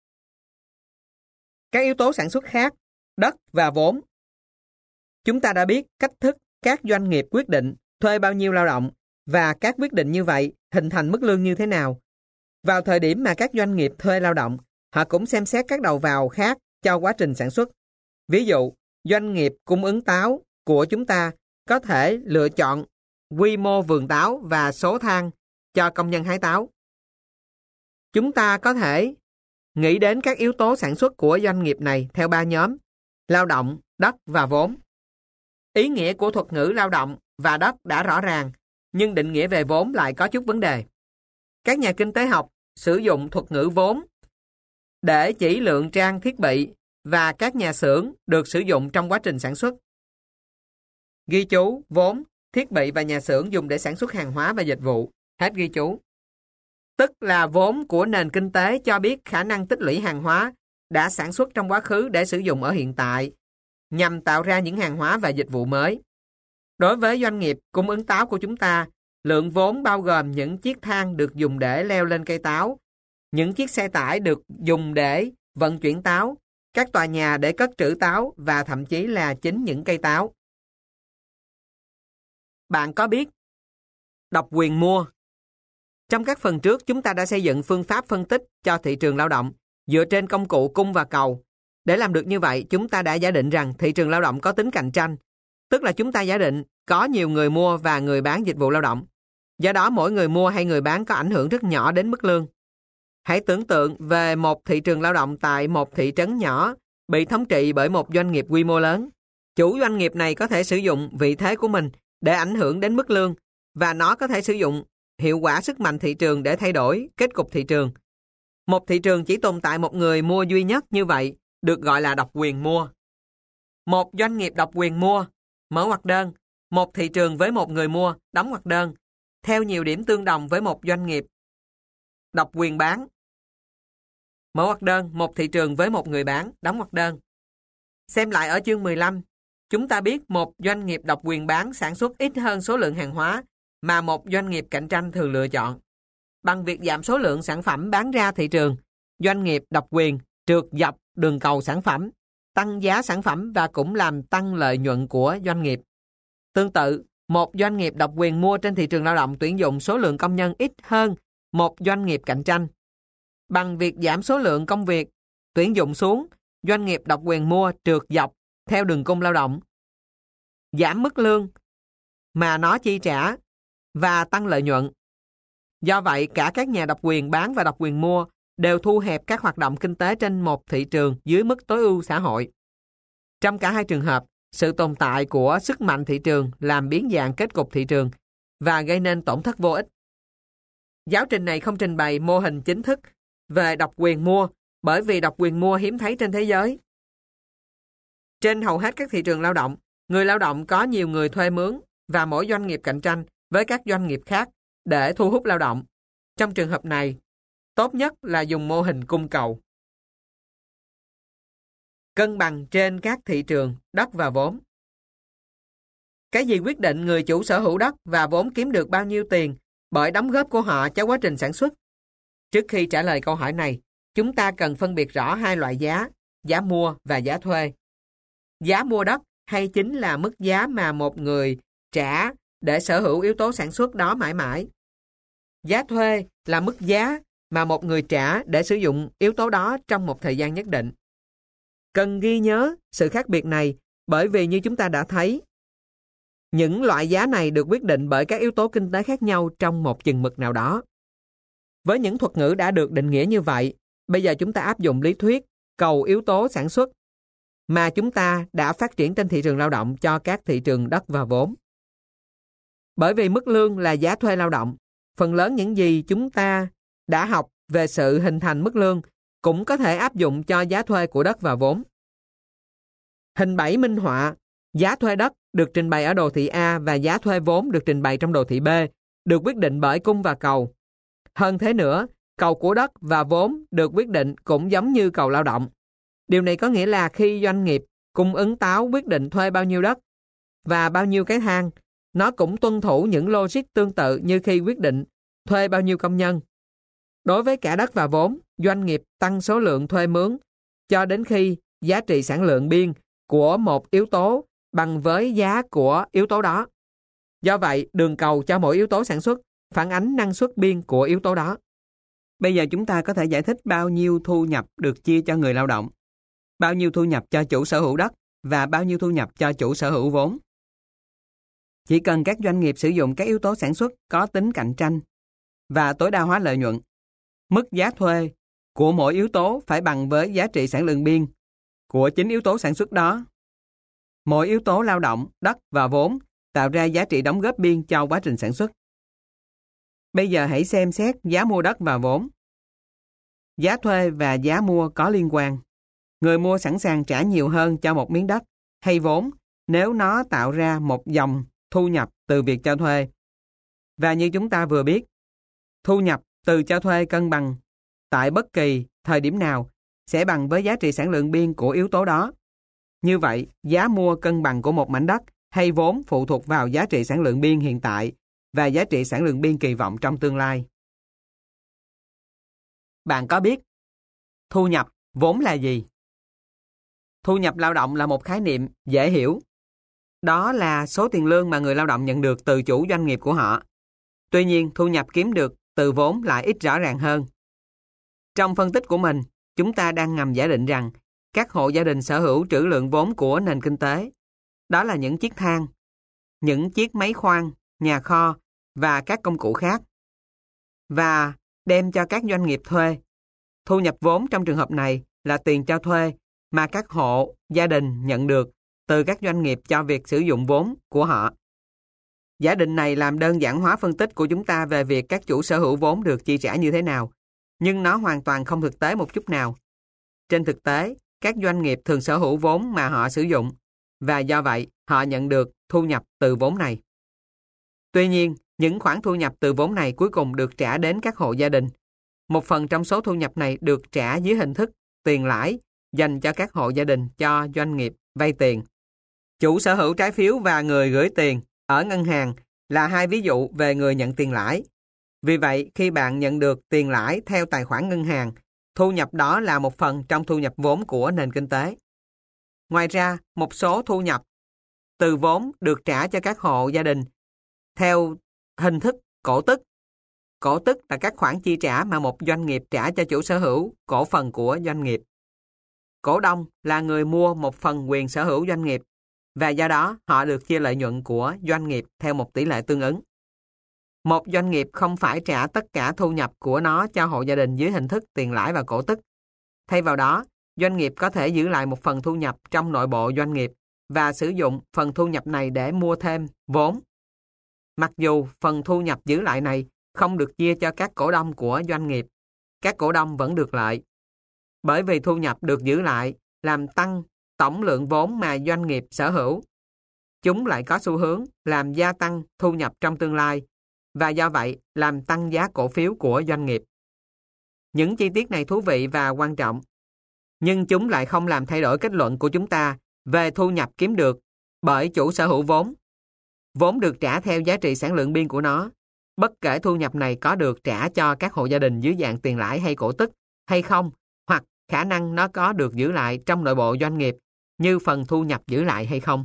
Các yếu tố sản xuất khác, đất và vốn. Chúng ta đã biết cách thức các doanh nghiệp quyết định thuê bao nhiêu lao động và các quyết định như vậy hình thành mức lương như thế nào. Vào thời điểm mà các doanh nghiệp thuê lao động, họ cũng xem xét các đầu vào khác cho quá trình sản xuất. Ví dụ, doanh nghiệp cung ứng táo của chúng ta có thể lựa chọn quy mô vườn táo và số than cho công nhân hái táo. Chúng ta có thể nghĩ đến các yếu tố sản xuất của doanh nghiệp này theo 3 nhóm: lao động, đất và vốn. Ý nghĩa của thuật ngữ lao động và đất đã rõ ràng, nhưng định nghĩa về vốn lại có chút vấn đề. Các nhà kinh tế học sử dụng thuật ngữ vốn để chỉ lượng trang thiết bị và các nhà xưởng được sử dụng trong quá trình sản xuất. Ghi chú: vốn, thiết bị và nhà xưởng dùng để sản xuất hàng hóa và dịch vụ. Hết ghi chú. Tức là vốn của nền kinh tế cho biết khả năng tích lũy hàng hóa đã sản xuất trong quá khứ để sử dụng ở hiện tại, nhằm tạo ra những hàng hóa và dịch vụ mới. Đối với doanh nghiệp cung ứng táo của chúng ta, lượng vốn bao gồm những chiếc thang được dùng để leo lên cây táo, những chiếc xe tải được dùng để vận chuyển táo, các tòa nhà để cất trữ táo và thậm chí là chính những cây táo. Bạn có biết độc quyền mua? Trong các phần trước, chúng ta đã xây dựng phương pháp phân tích cho thị trường lao động dựa trên công cụ cung và cầu. Để làm được như vậy, chúng ta đã giả định rằng thị trường lao động có tính cạnh tranh, tức là chúng ta giả định có nhiều người mua và người bán dịch vụ lao động. Do đó, mỗi người mua hay người bán có ảnh hưởng rất nhỏ đến mức lương. Hãy tưởng tượng về một thị trường lao động tại một thị trấn nhỏ bị thống trị bởi một doanh nghiệp quy mô lớn. Chủ doanh nghiệp này có thể sử dụng vị thế của mình để ảnh hưởng đến mức lương và nó có thể sử dụng hiệu quả sức mạnh thị trường để thay đổi kết cục thị trường. Một thị trường chỉ tồn tại một người mua duy nhất như vậy được gọi là độc quyền mua. Một doanh nghiệp độc quyền mua, mở ngoặc đơn, một thị trường với một người mua, đóng ngoặc đơn, theo nhiều điểm tương đồng với một doanh nghiệp độc quyền bán. Mở ngoặc đơn, một thị trường với một người bán, đóng ngoặc đơn. Xem lại ở chương 15, chúng ta biết một doanh nghiệp độc quyền bán sản xuất ít hơn số lượng hàng hóa mà một doanh nghiệp cạnh tranh thường lựa chọn. Bằng việc giảm số lượng sản phẩm bán ra thị trường, doanh nghiệp độc quyền trượt dọc đường cầu sản phẩm, tăng giá sản phẩm và cũng làm tăng lợi nhuận của doanh nghiệp. Tương tự, một doanh nghiệp độc quyền mua trên thị trường lao động tuyển dụng số lượng công nhân ít hơn một doanh nghiệp cạnh tranh. Bằng việc giảm số lượng công việc tuyển dụng xuống, doanh nghiệp độc quyền mua trượt dọc theo đường cung lao động, giảm mức lương mà nó chi trả và tăng lợi nhuận. Do vậy, cả các nhà độc quyền bán và độc quyền mua đều thu hẹp các hoạt động kinh tế trên một thị trường dưới mức tối ưu xã hội. Trong cả hai trường hợp, sự tồn tại của sức mạnh thị trường làm biến dạng kết cục thị trường và gây nên tổn thất vô ích. Giáo trình này không trình bày mô hình chính thức về độc quyền mua bởi vì độc quyền mua hiếm thấy trên thế giới. Trên hầu hết các thị trường lao động, người lao động có nhiều người thuê mướn và mỗi doanh nghiệp cạnh tranh với các doanh nghiệp khác để thu hút lao động. Trong trường hợp này, tốt nhất là dùng mô hình cung cầu. Cân bằng trên các thị trường đất và vốn. Cái gì quyết định người chủ sở hữu đất và vốn kiếm được bao nhiêu tiền bởi đóng góp của họ cho quá trình sản xuất? Trước khi trả lời câu hỏi này, chúng ta cần phân biệt rõ hai loại giá, giá mua và giá thuê. Giá mua đất hay chính là mức giá mà một người trả để sở hữu yếu tố sản xuất đó mãi mãi. Giá thuê là mức giá mà một người trả để sử dụng yếu tố đó trong một thời gian nhất định. Cần ghi nhớ sự khác biệt này bởi vì như chúng ta đã thấy, những loại giá này được quyết định bởi các yếu tố kinh tế khác nhau trong một chừng mực nào đó. Với những thuật ngữ đã được định nghĩa như vậy, bây giờ chúng ta áp dụng lý thuyết cầu yếu tố sản xuất mà chúng ta đã phát triển trên thị trường lao động cho các thị trường đất và vốn. Bởi vì mức lương là giá thuê lao động, phần lớn những gì chúng ta đã học về sự hình thành mức lương cũng có thể áp dụng cho giá thuê của đất và vốn. Hình 7 minh họa, giá thuê đất được trình bày ở đồ thị A và giá thuê vốn được trình bày trong đồ thị B, được quyết định bởi cung và cầu. Hơn thế nữa, cầu của đất và vốn được quyết định cũng giống như cầu lao động. Điều này có nghĩa là khi doanh nghiệp cung ứng táo quyết định thuê bao nhiêu đất và bao nhiêu cái thang, nó cũng tuân thủ những logic tương tự như khi quyết định thuê bao nhiêu công nhân. Đối với cả đất và vốn, doanh nghiệp tăng số lượng thuê mướn cho đến khi giá trị sản lượng biên của một yếu tố bằng với giá của yếu tố đó. Do vậy, đường cầu cho mỗi yếu tố sản xuất phản ánh năng suất biên của yếu tố đó. Bây giờ chúng ta có thể giải thích bao nhiêu thu nhập được chia cho người lao động, bao nhiêu thu nhập cho chủ sở hữu đất và bao nhiêu thu nhập cho chủ sở hữu vốn. Chỉ cần các doanh nghiệp sử dụng các yếu tố sản xuất có tính cạnh tranh và tối đa hóa lợi nhuận, mức giá thuê của mỗi yếu tố phải bằng với giá trị sản lượng biên của chính yếu tố sản xuất đó. Mỗi yếu tố lao động, đất và vốn tạo ra giá trị đóng góp biên cho quá trình sản xuất. Bây giờ hãy xem xét giá mua đất và vốn. Giá thuê và giá mua có liên quan. Người mua sẵn sàng trả nhiều hơn cho một miếng đất hay vốn nếu nó tạo ra một dòng thu nhập từ việc cho thuê. Và như chúng ta vừa biết, thu nhập từ cho thuê cân bằng tại bất kỳ thời điểm nào sẽ bằng với giá trị sản lượng biên của yếu tố đó. Như vậy, giá mua cân bằng của một mảnh đất hay vốn phụ thuộc vào giá trị sản lượng biên hiện tại và giá trị sản lượng biên kỳ vọng trong tương lai. Bạn có biết thu nhập vốn là gì? Thu nhập lao động là một khái niệm dễ hiểu. Đó là số tiền lương mà người lao động nhận được từ chủ doanh nghiệp của họ. Tuy nhiên, thu nhập kiếm được từ vốn lại ít rõ ràng hơn. Trong phân tích của mình, chúng ta đang ngầm giả định rằng các hộ gia đình sở hữu trữ lượng vốn của nền kinh tế. Đó là những chiếc thang, những chiếc máy khoan, nhà kho và các công cụ khác. Và đem cho các doanh nghiệp thuê. Thu nhập vốn trong trường hợp này là tiền cho thuê mà các hộ gia đình nhận được từ các doanh nghiệp cho việc sử dụng vốn của họ. Giả định này làm đơn giản hóa phân tích của chúng ta về việc các chủ sở hữu vốn được chi trả như thế nào, nhưng nó hoàn toàn không thực tế một chút nào. Trên thực tế, các doanh nghiệp thường sở hữu vốn mà họ sử dụng, và do vậy họ nhận được thu nhập từ vốn này. Tuy nhiên, những khoản thu nhập từ vốn này cuối cùng được trả đến các hộ gia đình. Một phần trong số thu nhập này được trả dưới hình thức tiền lãi dành cho các hộ gia đình cho doanh nghiệp vay tiền. Chủ sở hữu trái phiếu và người gửi tiền ở ngân hàng là hai ví dụ về người nhận tiền lãi. Vì vậy, khi bạn nhận được tiền lãi theo tài khoản ngân hàng, thu nhập đó là một phần trong thu nhập vốn của nền kinh tế. Ngoài ra, một số thu nhập từ vốn được trả cho các hộ gia đình theo hình thức cổ tức. Cổ tức là các khoản chi trả mà một doanh nghiệp trả cho chủ sở hữu cổ phần của doanh nghiệp. Cổ đông là người mua một phần quyền sở hữu doanh nghiệp và do đó họ được chia lợi nhuận của doanh nghiệp theo một tỷ lệ tương ứng. Một doanh nghiệp không phải trả tất cả thu nhập của nó cho hộ gia đình dưới hình thức tiền lãi và cổ tức. Thay vào đó, doanh nghiệp có thể giữ lại một phần thu nhập trong nội bộ doanh nghiệp và sử dụng phần thu nhập này để mua thêm vốn. Mặc dù phần thu nhập giữ lại này không được chia cho các cổ đông của doanh nghiệp, các cổ đông vẫn được lợi. Bởi vì thu nhập được giữ lại làm tăng tổng lượng vốn mà doanh nghiệp sở hữu. Chúng lại có xu hướng làm gia tăng thu nhập trong tương lai và do vậy làm tăng giá cổ phiếu của doanh nghiệp. Những chi tiết này thú vị và quan trọng, nhưng chúng lại không làm thay đổi kết luận của chúng ta về thu nhập kiếm được bởi chủ sở hữu vốn. Vốn được trả theo giá trị sản lượng biên của nó. Bất kể thu nhập này có được trả cho các hộ gia đình dưới dạng tiền lãi hay cổ tức hay không, hoặc khả năng nó có được giữ lại trong nội bộ doanh nghiệp như phần thu nhập giữ lại hay không.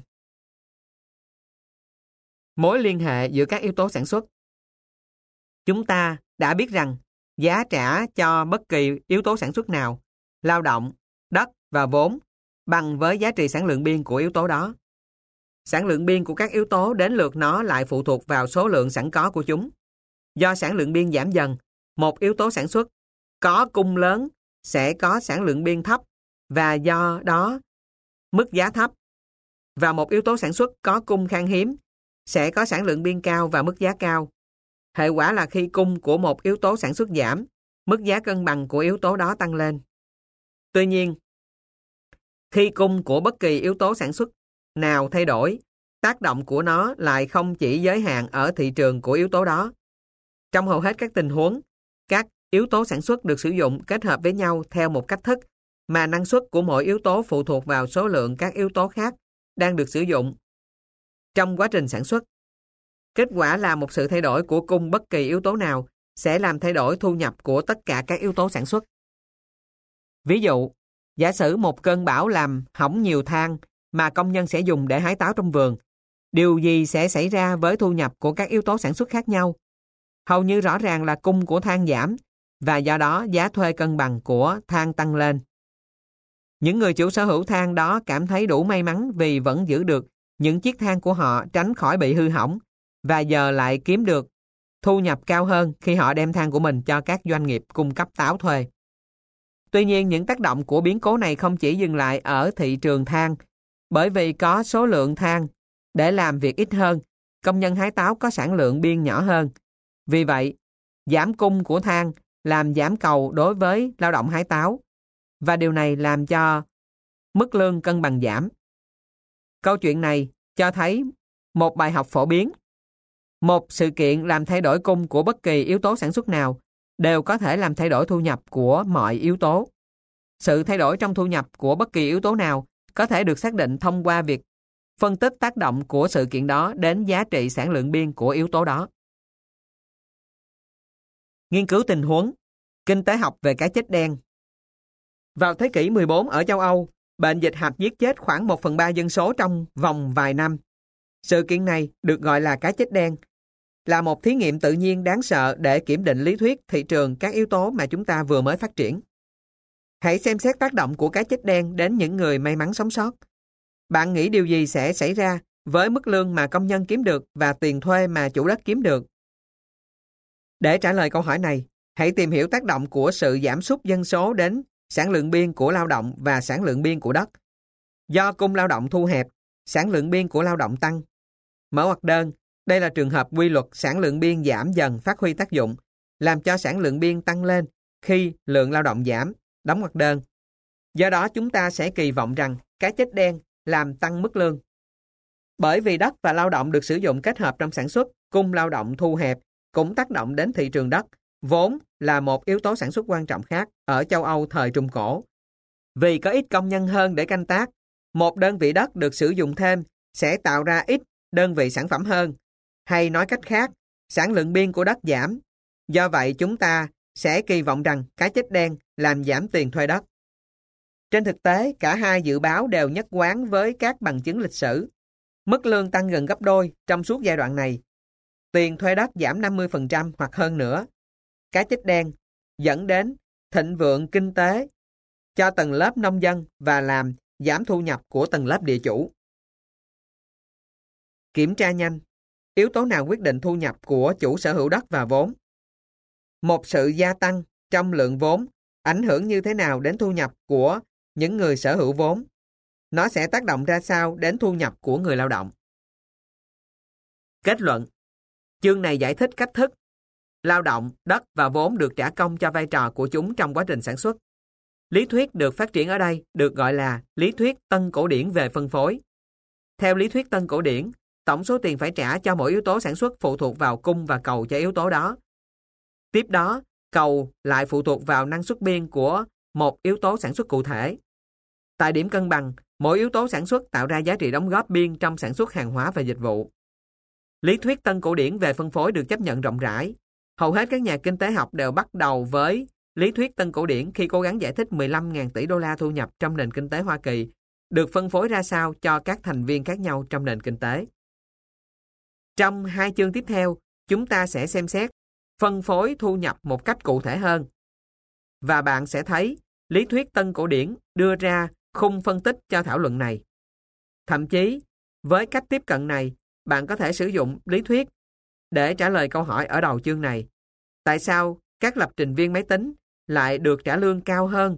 Mối liên hệ giữa các yếu tố sản xuất. Chúng ta đã biết rằng giá trả cho bất kỳ yếu tố sản xuất nào, lao động, đất và vốn, bằng với giá trị sản lượng biên của yếu tố đó. Sản lượng biên của các yếu tố đến lượt nó lại phụ thuộc vào số lượng sẵn có của chúng. Do sản lượng biên giảm dần, một yếu tố sản xuất có cung lớn sẽ có sản lượng biên thấp và do đó mức giá thấp. Và một yếu tố sản xuất có cung khan hiếm sẽ có sản lượng biên cao và mức giá cao. Hệ quả là khi cung của một yếu tố sản xuất giảm, mức giá cân bằng của yếu tố đó tăng lên. Tuy nhiên, khi cung của bất kỳ yếu tố sản xuất nào thay đổi, tác động của nó lại không chỉ giới hạn ở thị trường của yếu tố đó. Trong hầu hết các tình huống, các yếu tố sản xuất được sử dụng kết hợp với nhau theo một cách thức mà năng suất của mỗi yếu tố phụ thuộc vào số lượng các yếu tố khác đang được sử dụng trong quá trình sản xuất. Kết quả là một sự thay đổi của cung bất kỳ yếu tố nào sẽ làm thay đổi thu nhập của tất cả các yếu tố sản xuất. Ví dụ, giả sử một cơn bão làm hỏng nhiều than mà công nhân sẽ dùng để hái táo trong vườn. Điều gì sẽ xảy ra với thu nhập của các yếu tố sản xuất khác nhau? Hầu như rõ ràng là cung của than giảm và do đó giá thuê cân bằng của than tăng lên. Những người chủ sở hữu than đó cảm thấy đủ may mắn vì vẫn giữ được những chiếc than của họ tránh khỏi bị hư hỏng và giờ lại kiếm được thu nhập cao hơn khi họ đem than của mình cho các doanh nghiệp cung cấp táo thuê. Tuy nhiên, những tác động của biến cố này không chỉ dừng lại ở thị trường than, bởi vì có số lượng than để làm việc ít hơn, công nhân hái táo có sản lượng biên nhỏ hơn. Vì vậy, giảm cung của than làm giảm cầu đối với lao động hái táo, và điều này làm cho mức lương cân bằng giảm. Câu chuyện này cho thấy một bài học phổ biến. Một sự kiện làm thay đổi cung của bất kỳ yếu tố sản xuất nào đều có thể làm thay đổi thu nhập của mọi yếu tố. Sự thay đổi trong thu nhập của bất kỳ yếu tố nào có thể được xác định thông qua việc phân tích tác động của sự kiện đó đến giá trị sản lượng biên của yếu tố đó. Nghiên cứu tình huống, kinh tế học về cái chết đen. Vào thế kỷ 14 ở châu Âu, bệnh dịch hạch giết chết khoảng 1/3 dân số trong vòng vài năm. Sự kiện này được gọi là cái chết đen, là một thí nghiệm tự nhiên đáng sợ để kiểm định lý thuyết thị trường các yếu tố mà chúng ta vừa mới phát triển. Hãy xem xét tác động của cái chết đen đến những người may mắn sống sót. Bạn nghĩ điều gì sẽ xảy ra với mức lương mà công nhân kiếm được và tiền thuê mà chủ đất kiếm được? Để trả lời câu hỏi này, hãy tìm hiểu tác động của sự giảm sút dân số đến sản lượng biên của lao động và sản lượng biên của đất. Do cung lao động thu hẹp, sản lượng biên của lao động tăng. Mở ngoặc đơn, đây là trường hợp quy luật sản lượng biên giảm dần phát huy tác dụng, làm cho sản lượng biên tăng lên khi lượng lao động giảm. Đóng ngoặc đơn. Do đó chúng ta sẽ kỳ vọng rằng cái chết đen làm tăng mức lương. Bởi vì đất và lao động được sử dụng kết hợp trong sản xuất, cung lao động thu hẹp cũng tác động đến thị trường đất, vốn là một yếu tố sản xuất quan trọng khác ở châu Âu thời Trung Cổ. Vì có ít công nhân hơn để canh tác, một đơn vị đất được sử dụng thêm sẽ tạo ra ít đơn vị sản phẩm hơn. Hay nói cách khác, sản lượng biên của đất giảm. Do vậy chúng ta sẽ kỳ vọng rằng cái chết đen làm giảm tiền thuê đất. Trên thực tế, cả hai dự báo đều nhất quán với các bằng chứng lịch sử. Mức lương tăng gần gấp đôi trong suốt giai đoạn này. Tiền thuê đất giảm 50% hoặc hơn nữa. Cái chết đen dẫn đến thịnh vượng kinh tế cho tầng lớp nông dân và làm giảm thu nhập của tầng lớp địa chủ. Kiểm tra nhanh. Yếu tố nào quyết định thu nhập của chủ sở hữu đất và vốn? Một sự gia tăng trong lượng vốn ảnh hưởng như thế nào đến thu nhập của những người sở hữu vốn? Nó sẽ tác động ra sao đến thu nhập của người lao động? Kết luận. Chương này giải thích cách thức lao động, đất và vốn được trả công cho vai trò của chúng trong quá trình sản xuất. Lý thuyết được phát triển ở đây được gọi là lý thuyết tân cổ điển về phân phối. Theo lý thuyết tân cổ điển, tổng số tiền phải trả cho mỗi yếu tố sản xuất phụ thuộc vào cung và cầu cho yếu tố đó. Tiếp đó, cầu lại phụ thuộc vào năng suất biên của một yếu tố sản xuất cụ thể. Tại điểm cân bằng, mỗi yếu tố sản xuất tạo ra giá trị đóng góp biên trong sản xuất hàng hóa và dịch vụ. Lý thuyết tân cổ điển về phân phối được chấp nhận rộng rãi. Hầu hết các nhà kinh tế học đều bắt đầu với lý thuyết tân cổ điển khi cố gắng giải thích 15.000 tỷ đô la thu nhập trong nền kinh tế Hoa Kỳ được phân phối ra sao cho các thành viên khác nhau trong nền kinh tế. Trong 2 chương tiếp theo, chúng ta sẽ xem xét phân phối thu nhập một cách cụ thể hơn. Và bạn sẽ thấy lý thuyết tân cổ điển đưa ra khung phân tích cho thảo luận này. Thậm chí, với cách tiếp cận này, bạn có thể sử dụng lý thuyết để trả lời câu hỏi ở đầu chương này. Tại sao các lập trình viên máy tính lại được trả lương cao hơn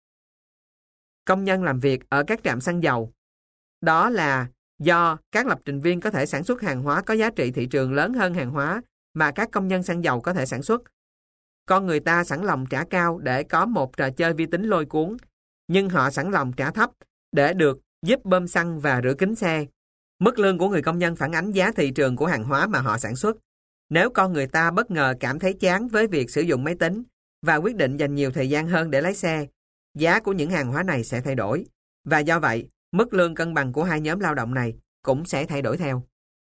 công nhân làm việc ở các trạm xăng dầu? Đó là do các lập trình viên có thể sản xuất hàng hóa có giá trị thị trường lớn hơn hàng hóa mà các công nhân xăng dầu có thể sản xuất. Con người ta sẵn lòng trả cao để có một trò chơi vi tính lôi cuốn, nhưng họ sẵn lòng trả thấp để được giúp bơm xăng và rửa kính xe. Mức lương của người công nhân phản ánh giá thị trường của hàng hóa mà họ sản xuất. Nếu con người ta bất ngờ cảm thấy chán với việc sử dụng máy tính và quyết định dành nhiều thời gian hơn để lái xe, giá của những hàng hóa này sẽ thay đổi. Và do vậy, mức lương cân bằng của hai nhóm lao động này cũng sẽ thay đổi theo.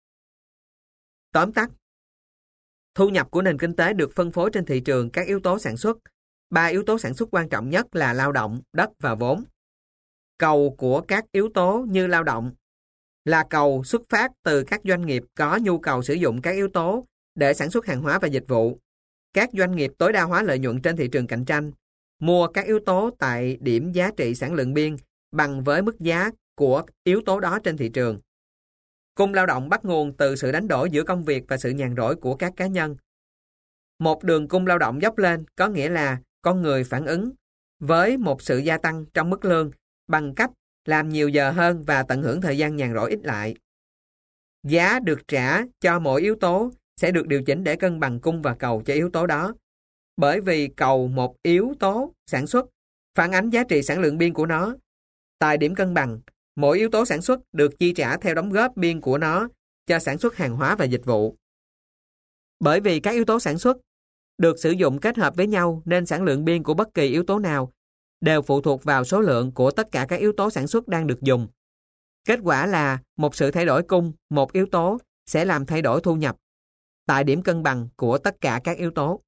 Tóm tắt, thu nhập của nền kinh tế được phân phối trên thị trường các yếu tố sản xuất. 3 yếu tố sản xuất quan trọng nhất là lao động, đất và vốn. Cầu của các yếu tố như lao động là cầu xuất phát từ các doanh nghiệp có nhu cầu sử dụng các yếu tố để sản xuất hàng hóa và dịch vụ. Các doanh nghiệp tối đa hóa lợi nhuận trên thị trường cạnh tranh, mua các yếu tố tại điểm giá trị sản lượng biên bằng với mức giá của yếu tố đó trên thị trường. Cung lao động bắt nguồn từ sự đánh đổi giữa công việc và sự nhàn rỗi của các cá nhân. Một đường cung lao động dốc lên có nghĩa là con người phản ứng với một sự gia tăng trong mức lương bằng cách làm nhiều giờ hơn và tận hưởng thời gian nhàn rỗi ít lại. Giá được trả cho mỗi yếu tố sẽ được điều chỉnh để cân bằng cung và cầu cho yếu tố đó. Bởi vì cầu một yếu tố sản xuất phản ánh giá trị sản lượng biên của nó. Tại điểm cân bằng, mỗi yếu tố sản xuất được chi trả theo đóng góp biên của nó cho sản xuất hàng hóa và dịch vụ. Bởi vì các yếu tố sản xuất được sử dụng kết hợp với nhau nên sản lượng biên của bất kỳ yếu tố nào đều phụ thuộc vào số lượng của tất cả các yếu tố sản xuất đang được dùng. Kết quả là một sự thay đổi cung một yếu tố sẽ làm thay đổi thu nhập tại điểm cân bằng của tất cả các yếu tố.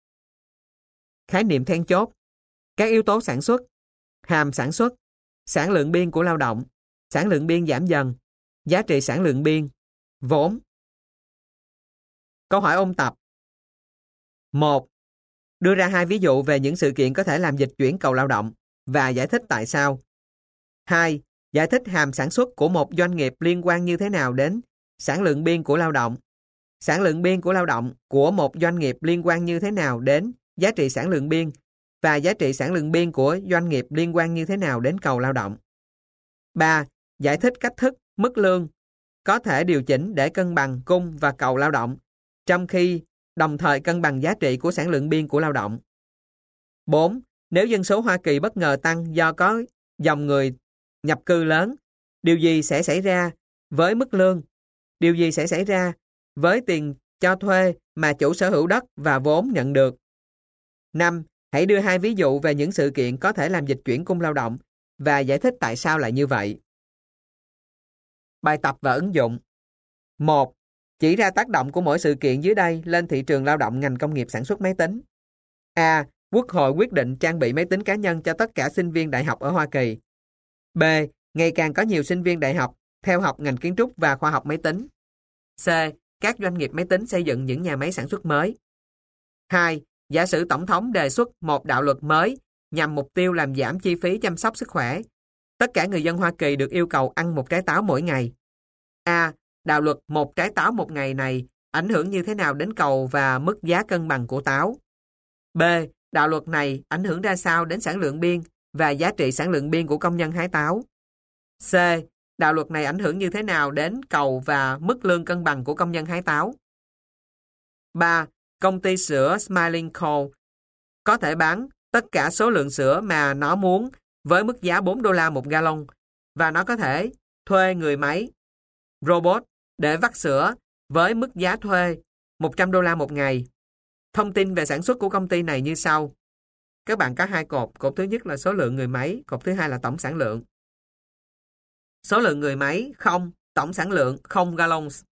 Khái niệm then chốt: các yếu tố sản xuất, hàm sản xuất, sản lượng biên của lao động, sản lượng biên giảm dần, giá trị sản lượng biên, vốn. Câu hỏi ôn tập. 1. Đưa ra 2 ví dụ về những sự kiện có thể làm dịch chuyển cầu lao động và giải thích tại sao. 2. Giải thích hàm sản xuất của một doanh nghiệp liên quan như thế nào đến sản lượng biên của lao động. Sản lượng biên của lao động của một doanh nghiệp liên quan như thế nào đến giá trị sản lượng biên và giá trị sản lượng biên của doanh nghiệp liên quan như thế nào đến cầu lao động. 3. Giải thích cách thức mức lương có thể điều chỉnh để cân bằng cung và cầu lao động, trong khi đồng thời cân bằng giá trị của sản lượng biên của lao động. 4. Nếu dân số Hoa Kỳ bất ngờ tăng do có dòng người nhập cư lớn, điều gì sẽ xảy ra với mức lương? Điều gì sẽ xảy ra với tiền cho thuê mà chủ sở hữu đất và vốn nhận được? 5. Hãy đưa 2 ví dụ về những sự kiện có thể làm dịch chuyển cung lao động và giải thích tại sao lại như vậy. Bài tập và ứng dụng. 1. Chỉ ra tác động của mỗi sự kiện dưới đây lên thị trường lao động ngành công nghiệp sản xuất máy tính. A. Quốc hội quyết định trang bị máy tính cá nhân cho tất cả sinh viên đại học ở Hoa Kỳ. B. Ngày càng có nhiều sinh viên đại học theo học ngành kiến trúc và khoa học máy tính. C. Các doanh nghiệp máy tính xây dựng những nhà máy sản xuất mới. 2. Giả sử Tổng thống đề xuất một đạo luật mới nhằm mục tiêu làm giảm chi phí chăm sóc sức khỏe. Tất cả người dân Hoa Kỳ được yêu cầu ăn một trái táo mỗi ngày. A. Đạo luật một trái táo một ngày này ảnh hưởng như thế nào đến cầu và mức giá cân bằng của táo? B. Đạo luật này ảnh hưởng ra sao đến sản lượng biên và giá trị sản lượng biên của công nhân hái táo? C. Đạo luật này ảnh hưởng như thế nào đến cầu và mức lương cân bằng của công nhân hái táo? 3. Công ty sữa Smiling Co. có thể bán tất cả số lượng sữa mà nó muốn với mức giá $4 một gallon và nó có thể thuê người máy robot để vắt sữa với mức giá thuê $100 một ngày. Thông tin về sản xuất của công ty này như sau. Các bạn có 2 cột. Cột thứ nhất là số lượng người máy, cột thứ hai là tổng sản lượng. Số lượng người máy 0, tổng sản lượng 0 gallons.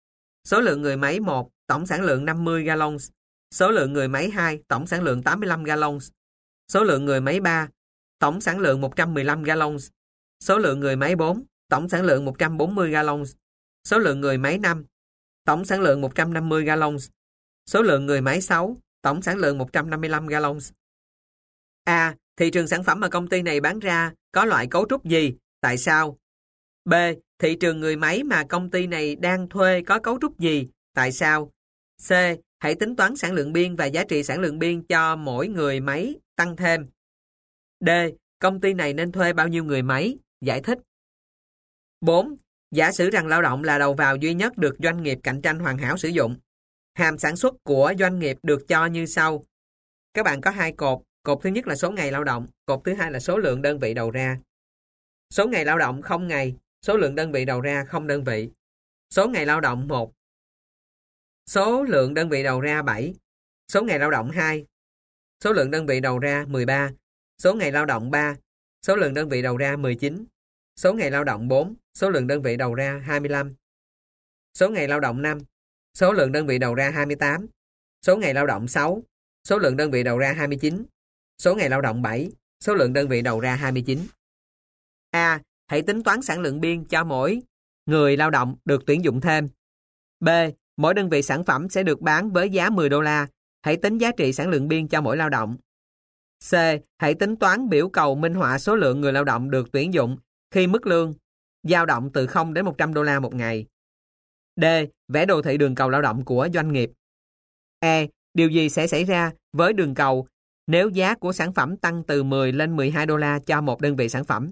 Số lượng người máy 1, tổng sản lượng 50 gallons. Số lượng người máy 2, tổng sản lượng 85 gallons. Số lượng người máy 3, tổng sản lượng 115 gallons. Số lượng người máy 4, tổng sản lượng 140 gallons. Số lượng người máy 5, tổng sản lượng 150 gallons. Số lượng người máy 6, tổng sản lượng 155 gallons. A. Thị trường sản phẩm mà công ty này bán ra có loại cấu trúc gì? Tại sao? B. Thị trường người máy mà công ty này đang thuê có cấu trúc gì? Tại sao? C. Hãy tính toán sản lượng biên và giá trị sản lượng biên cho mỗi người máy tăng thêm. D. Công ty này nên thuê bao nhiêu người máy? Giải thích. 4. Giả sử rằng lao động là đầu vào duy nhất được doanh nghiệp cạnh tranh hoàn hảo sử dụng. Hàm sản xuất của doanh nghiệp được cho như sau. Các bạn có hai cột. Cột thứ nhất là số ngày lao động, cột thứ hai là số lượng đơn vị đầu ra. Số ngày lao động 0 ngày, số lượng đơn vị đầu ra 0 đơn vị. Số ngày lao động 1. Số lượng đơn vị đầu ra 7. Số ngày lao động 2. Số lượng đơn vị đầu ra 13. Số ngày lao động 3. Số lượng đơn vị đầu ra 19. Số ngày lao động 4. Số lượng đơn vị đầu ra 25. Số ngày lao động 5. Số lượng đơn vị đầu ra 28. Số ngày lao động 6. Số lượng đơn vị đầu ra 29. Số ngày lao động 7. Số lượng đơn vị đầu ra 29. A. Hãy tính toán sản lượng biên cho mỗi người lao động được tuyển dụng thêm. B. Mỗi đơn vị sản phẩm sẽ được bán với giá 10 đô la. Hãy tính giá trị sản lượng biên cho mỗi lao động. C. Hãy tính toán biểu cầu minh họa số lượng người lao động được tuyển dụng khi mức lương dao động từ 0 đến 100 đô la một ngày. D. Vẽ đồ thị đường cầu lao động của doanh nghiệp. E. Điều gì sẽ xảy ra với đường cầu nếu giá của sản phẩm tăng từ 10 lên 12 đô la cho một đơn vị sản phẩm?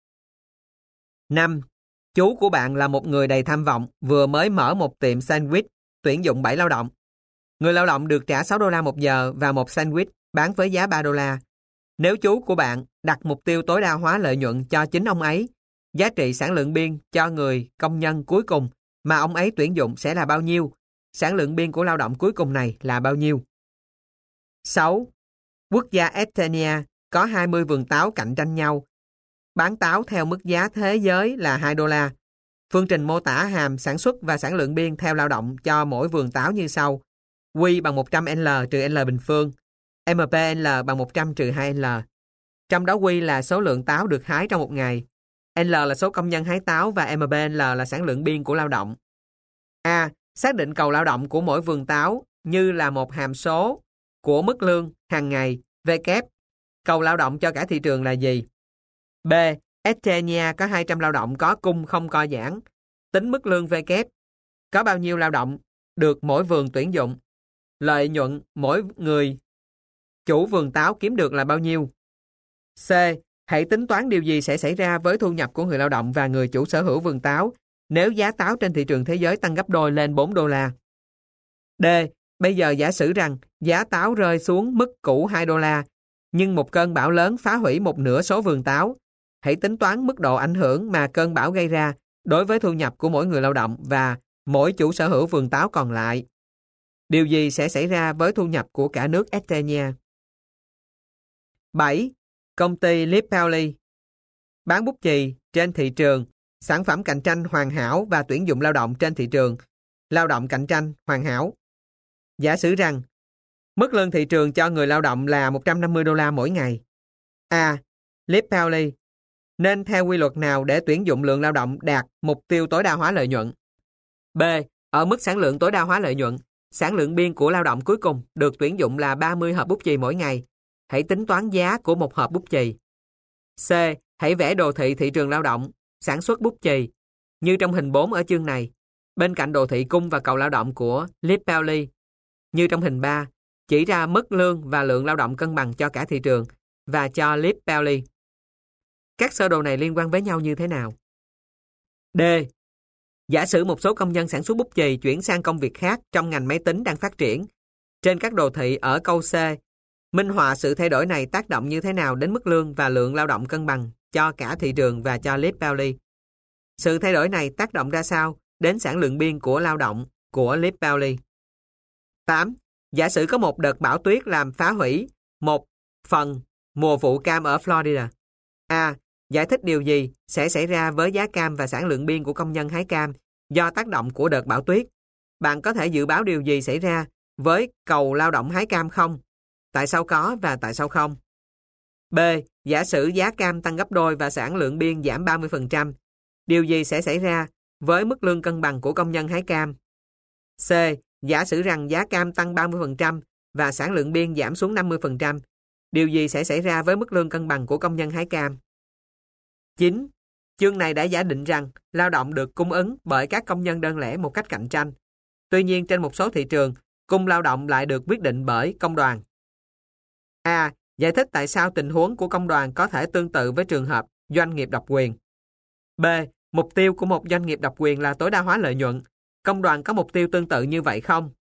5. Chú của bạn là một người đầy tham vọng, vừa mới mở một tiệm sandwich, tuyển dụng 7 lao động. Người lao động được trả 6 đô la một giờ và một sandwich bán với giá 3 đô la. Nếu chú của bạn đặt mục tiêu tối đa hóa lợi nhuận cho chính ông ấy, giá trị sản lượng biên cho người công nhân cuối cùng mà ông ấy tuyển dụng sẽ là bao nhiêu? Sản lượng biên của lao động cuối cùng này là bao nhiêu? 6. Quốc gia Estonia có 20 vườn táo cạnh tranh nhau. Bán táo theo mức giá thế giới là 2 đô la. Phương trình mô tả hàm sản xuất và sản lượng biên theo lao động cho mỗi vườn táo như sau. Q bằng 100L trừ L bình phương. MPL bằng 100 trừ 2L. Trong đó Q là số lượng táo được hái trong một ngày. L là số công nhân hái táo và MPL là sản lượng biên của lao động. A. Xác định cầu lao động của mỗi vườn táo như là một hàm số của mức lương hàng ngày V kép. Cầu lao động cho cả thị trường là gì? B. Estonia có 200 lao động có cung không co giãn. Tính mức lương V kép. Có bao nhiêu lao động được mỗi vườn tuyển dụng? Lợi nhuận mỗi người chủ vườn táo kiếm được là bao nhiêu? C. Hãy tính toán điều gì sẽ xảy ra với thu nhập của người lao động và người chủ sở hữu vườn táo nếu giá táo trên thị trường thế giới tăng gấp đôi lên 4 đô la. D. Bây giờ giả sử rằng giá táo rơi xuống mức cũ 2 đô la, nhưng một cơn bão lớn phá hủy một nửa số vườn táo. Hãy tính toán mức độ ảnh hưởng mà cơn bão gây ra đối với thu nhập của mỗi người lao động và mỗi chủ sở hữu vườn táo còn lại. Điều gì sẽ xảy ra với thu nhập của cả nước Estonia? 7. Công ty Lipperley bán bút chì trên thị trường, sản phẩm cạnh tranh hoàn hảo và tuyển dụng lao động trên thị trường, lao động cạnh tranh hoàn hảo. Giả sử rằng mức lương thị trường cho người lao động là 150 đô la mỗi ngày. A. Lipperley nên theo quy luật nào để tuyển dụng lượng lao động đạt mục tiêu tối đa hóa lợi nhuận? B. Ở mức sản lượng tối đa hóa lợi nhuận, sản lượng biên của lao động cuối cùng được tuyển dụng là 30 hộp bút chì mỗi ngày. Hãy tính toán giá của một hộp bút chì. C. Hãy vẽ đồ thị thị trường lao động, sản xuất bút chì, như trong hình 4 ở chương này, bên cạnh đồ thị cung và cầu lao động của Lipperley. Như trong hình 3, chỉ ra mức lương và lượng lao động cân bằng cho cả thị trường và cho Lipperley. Các sơ đồ này liên quan với nhau như thế nào? D. Giả sử một số công nhân sản xuất bút chì chuyển sang công việc khác trong ngành máy tính đang phát triển. Trên các đồ thị ở câu C, minh họa sự thay đổi này tác động như thế nào đến mức lương và lượng lao động cân bằng cho cả thị trường và cho Lipperley. Sự thay đổi này tác động ra sao đến sản lượng biên của lao động của Lipperley. 8. Giả sử có một đợt bão tuyết làm phá hủy một phần mùa vụ cam ở Florida. A. Giải thích điều gì sẽ xảy ra với giá cam và sản lượng biên của công nhân hái cam do tác động của đợt bão tuyết. Bạn có thể dự báo điều gì xảy ra với cầu lao động hái cam không? Tại sao có và tại sao không? B. Giả sử giá cam tăng gấp đôi và sản lượng biên giảm 30%. Điều gì sẽ xảy ra với mức lương cân bằng của công nhân hái cam? C. Giả sử rằng giá cam tăng 30% và sản lượng biên giảm xuống 50%. Điều gì sẽ xảy ra với mức lương cân bằng của công nhân hái cam? 9. Chương này đã giả định rằng lao động được cung ứng bởi các công nhân đơn lẻ một cách cạnh tranh. Tuy nhiên, trên một số thị trường, cung lao động lại được quyết định bởi công đoàn. A. Giải thích tại sao tình huống của công đoàn có thể tương tự với trường hợp doanh nghiệp độc quyền. B. Mục tiêu của một doanh nghiệp độc quyền là tối đa hóa lợi nhuận. Công đoàn có mục tiêu tương tự như vậy không?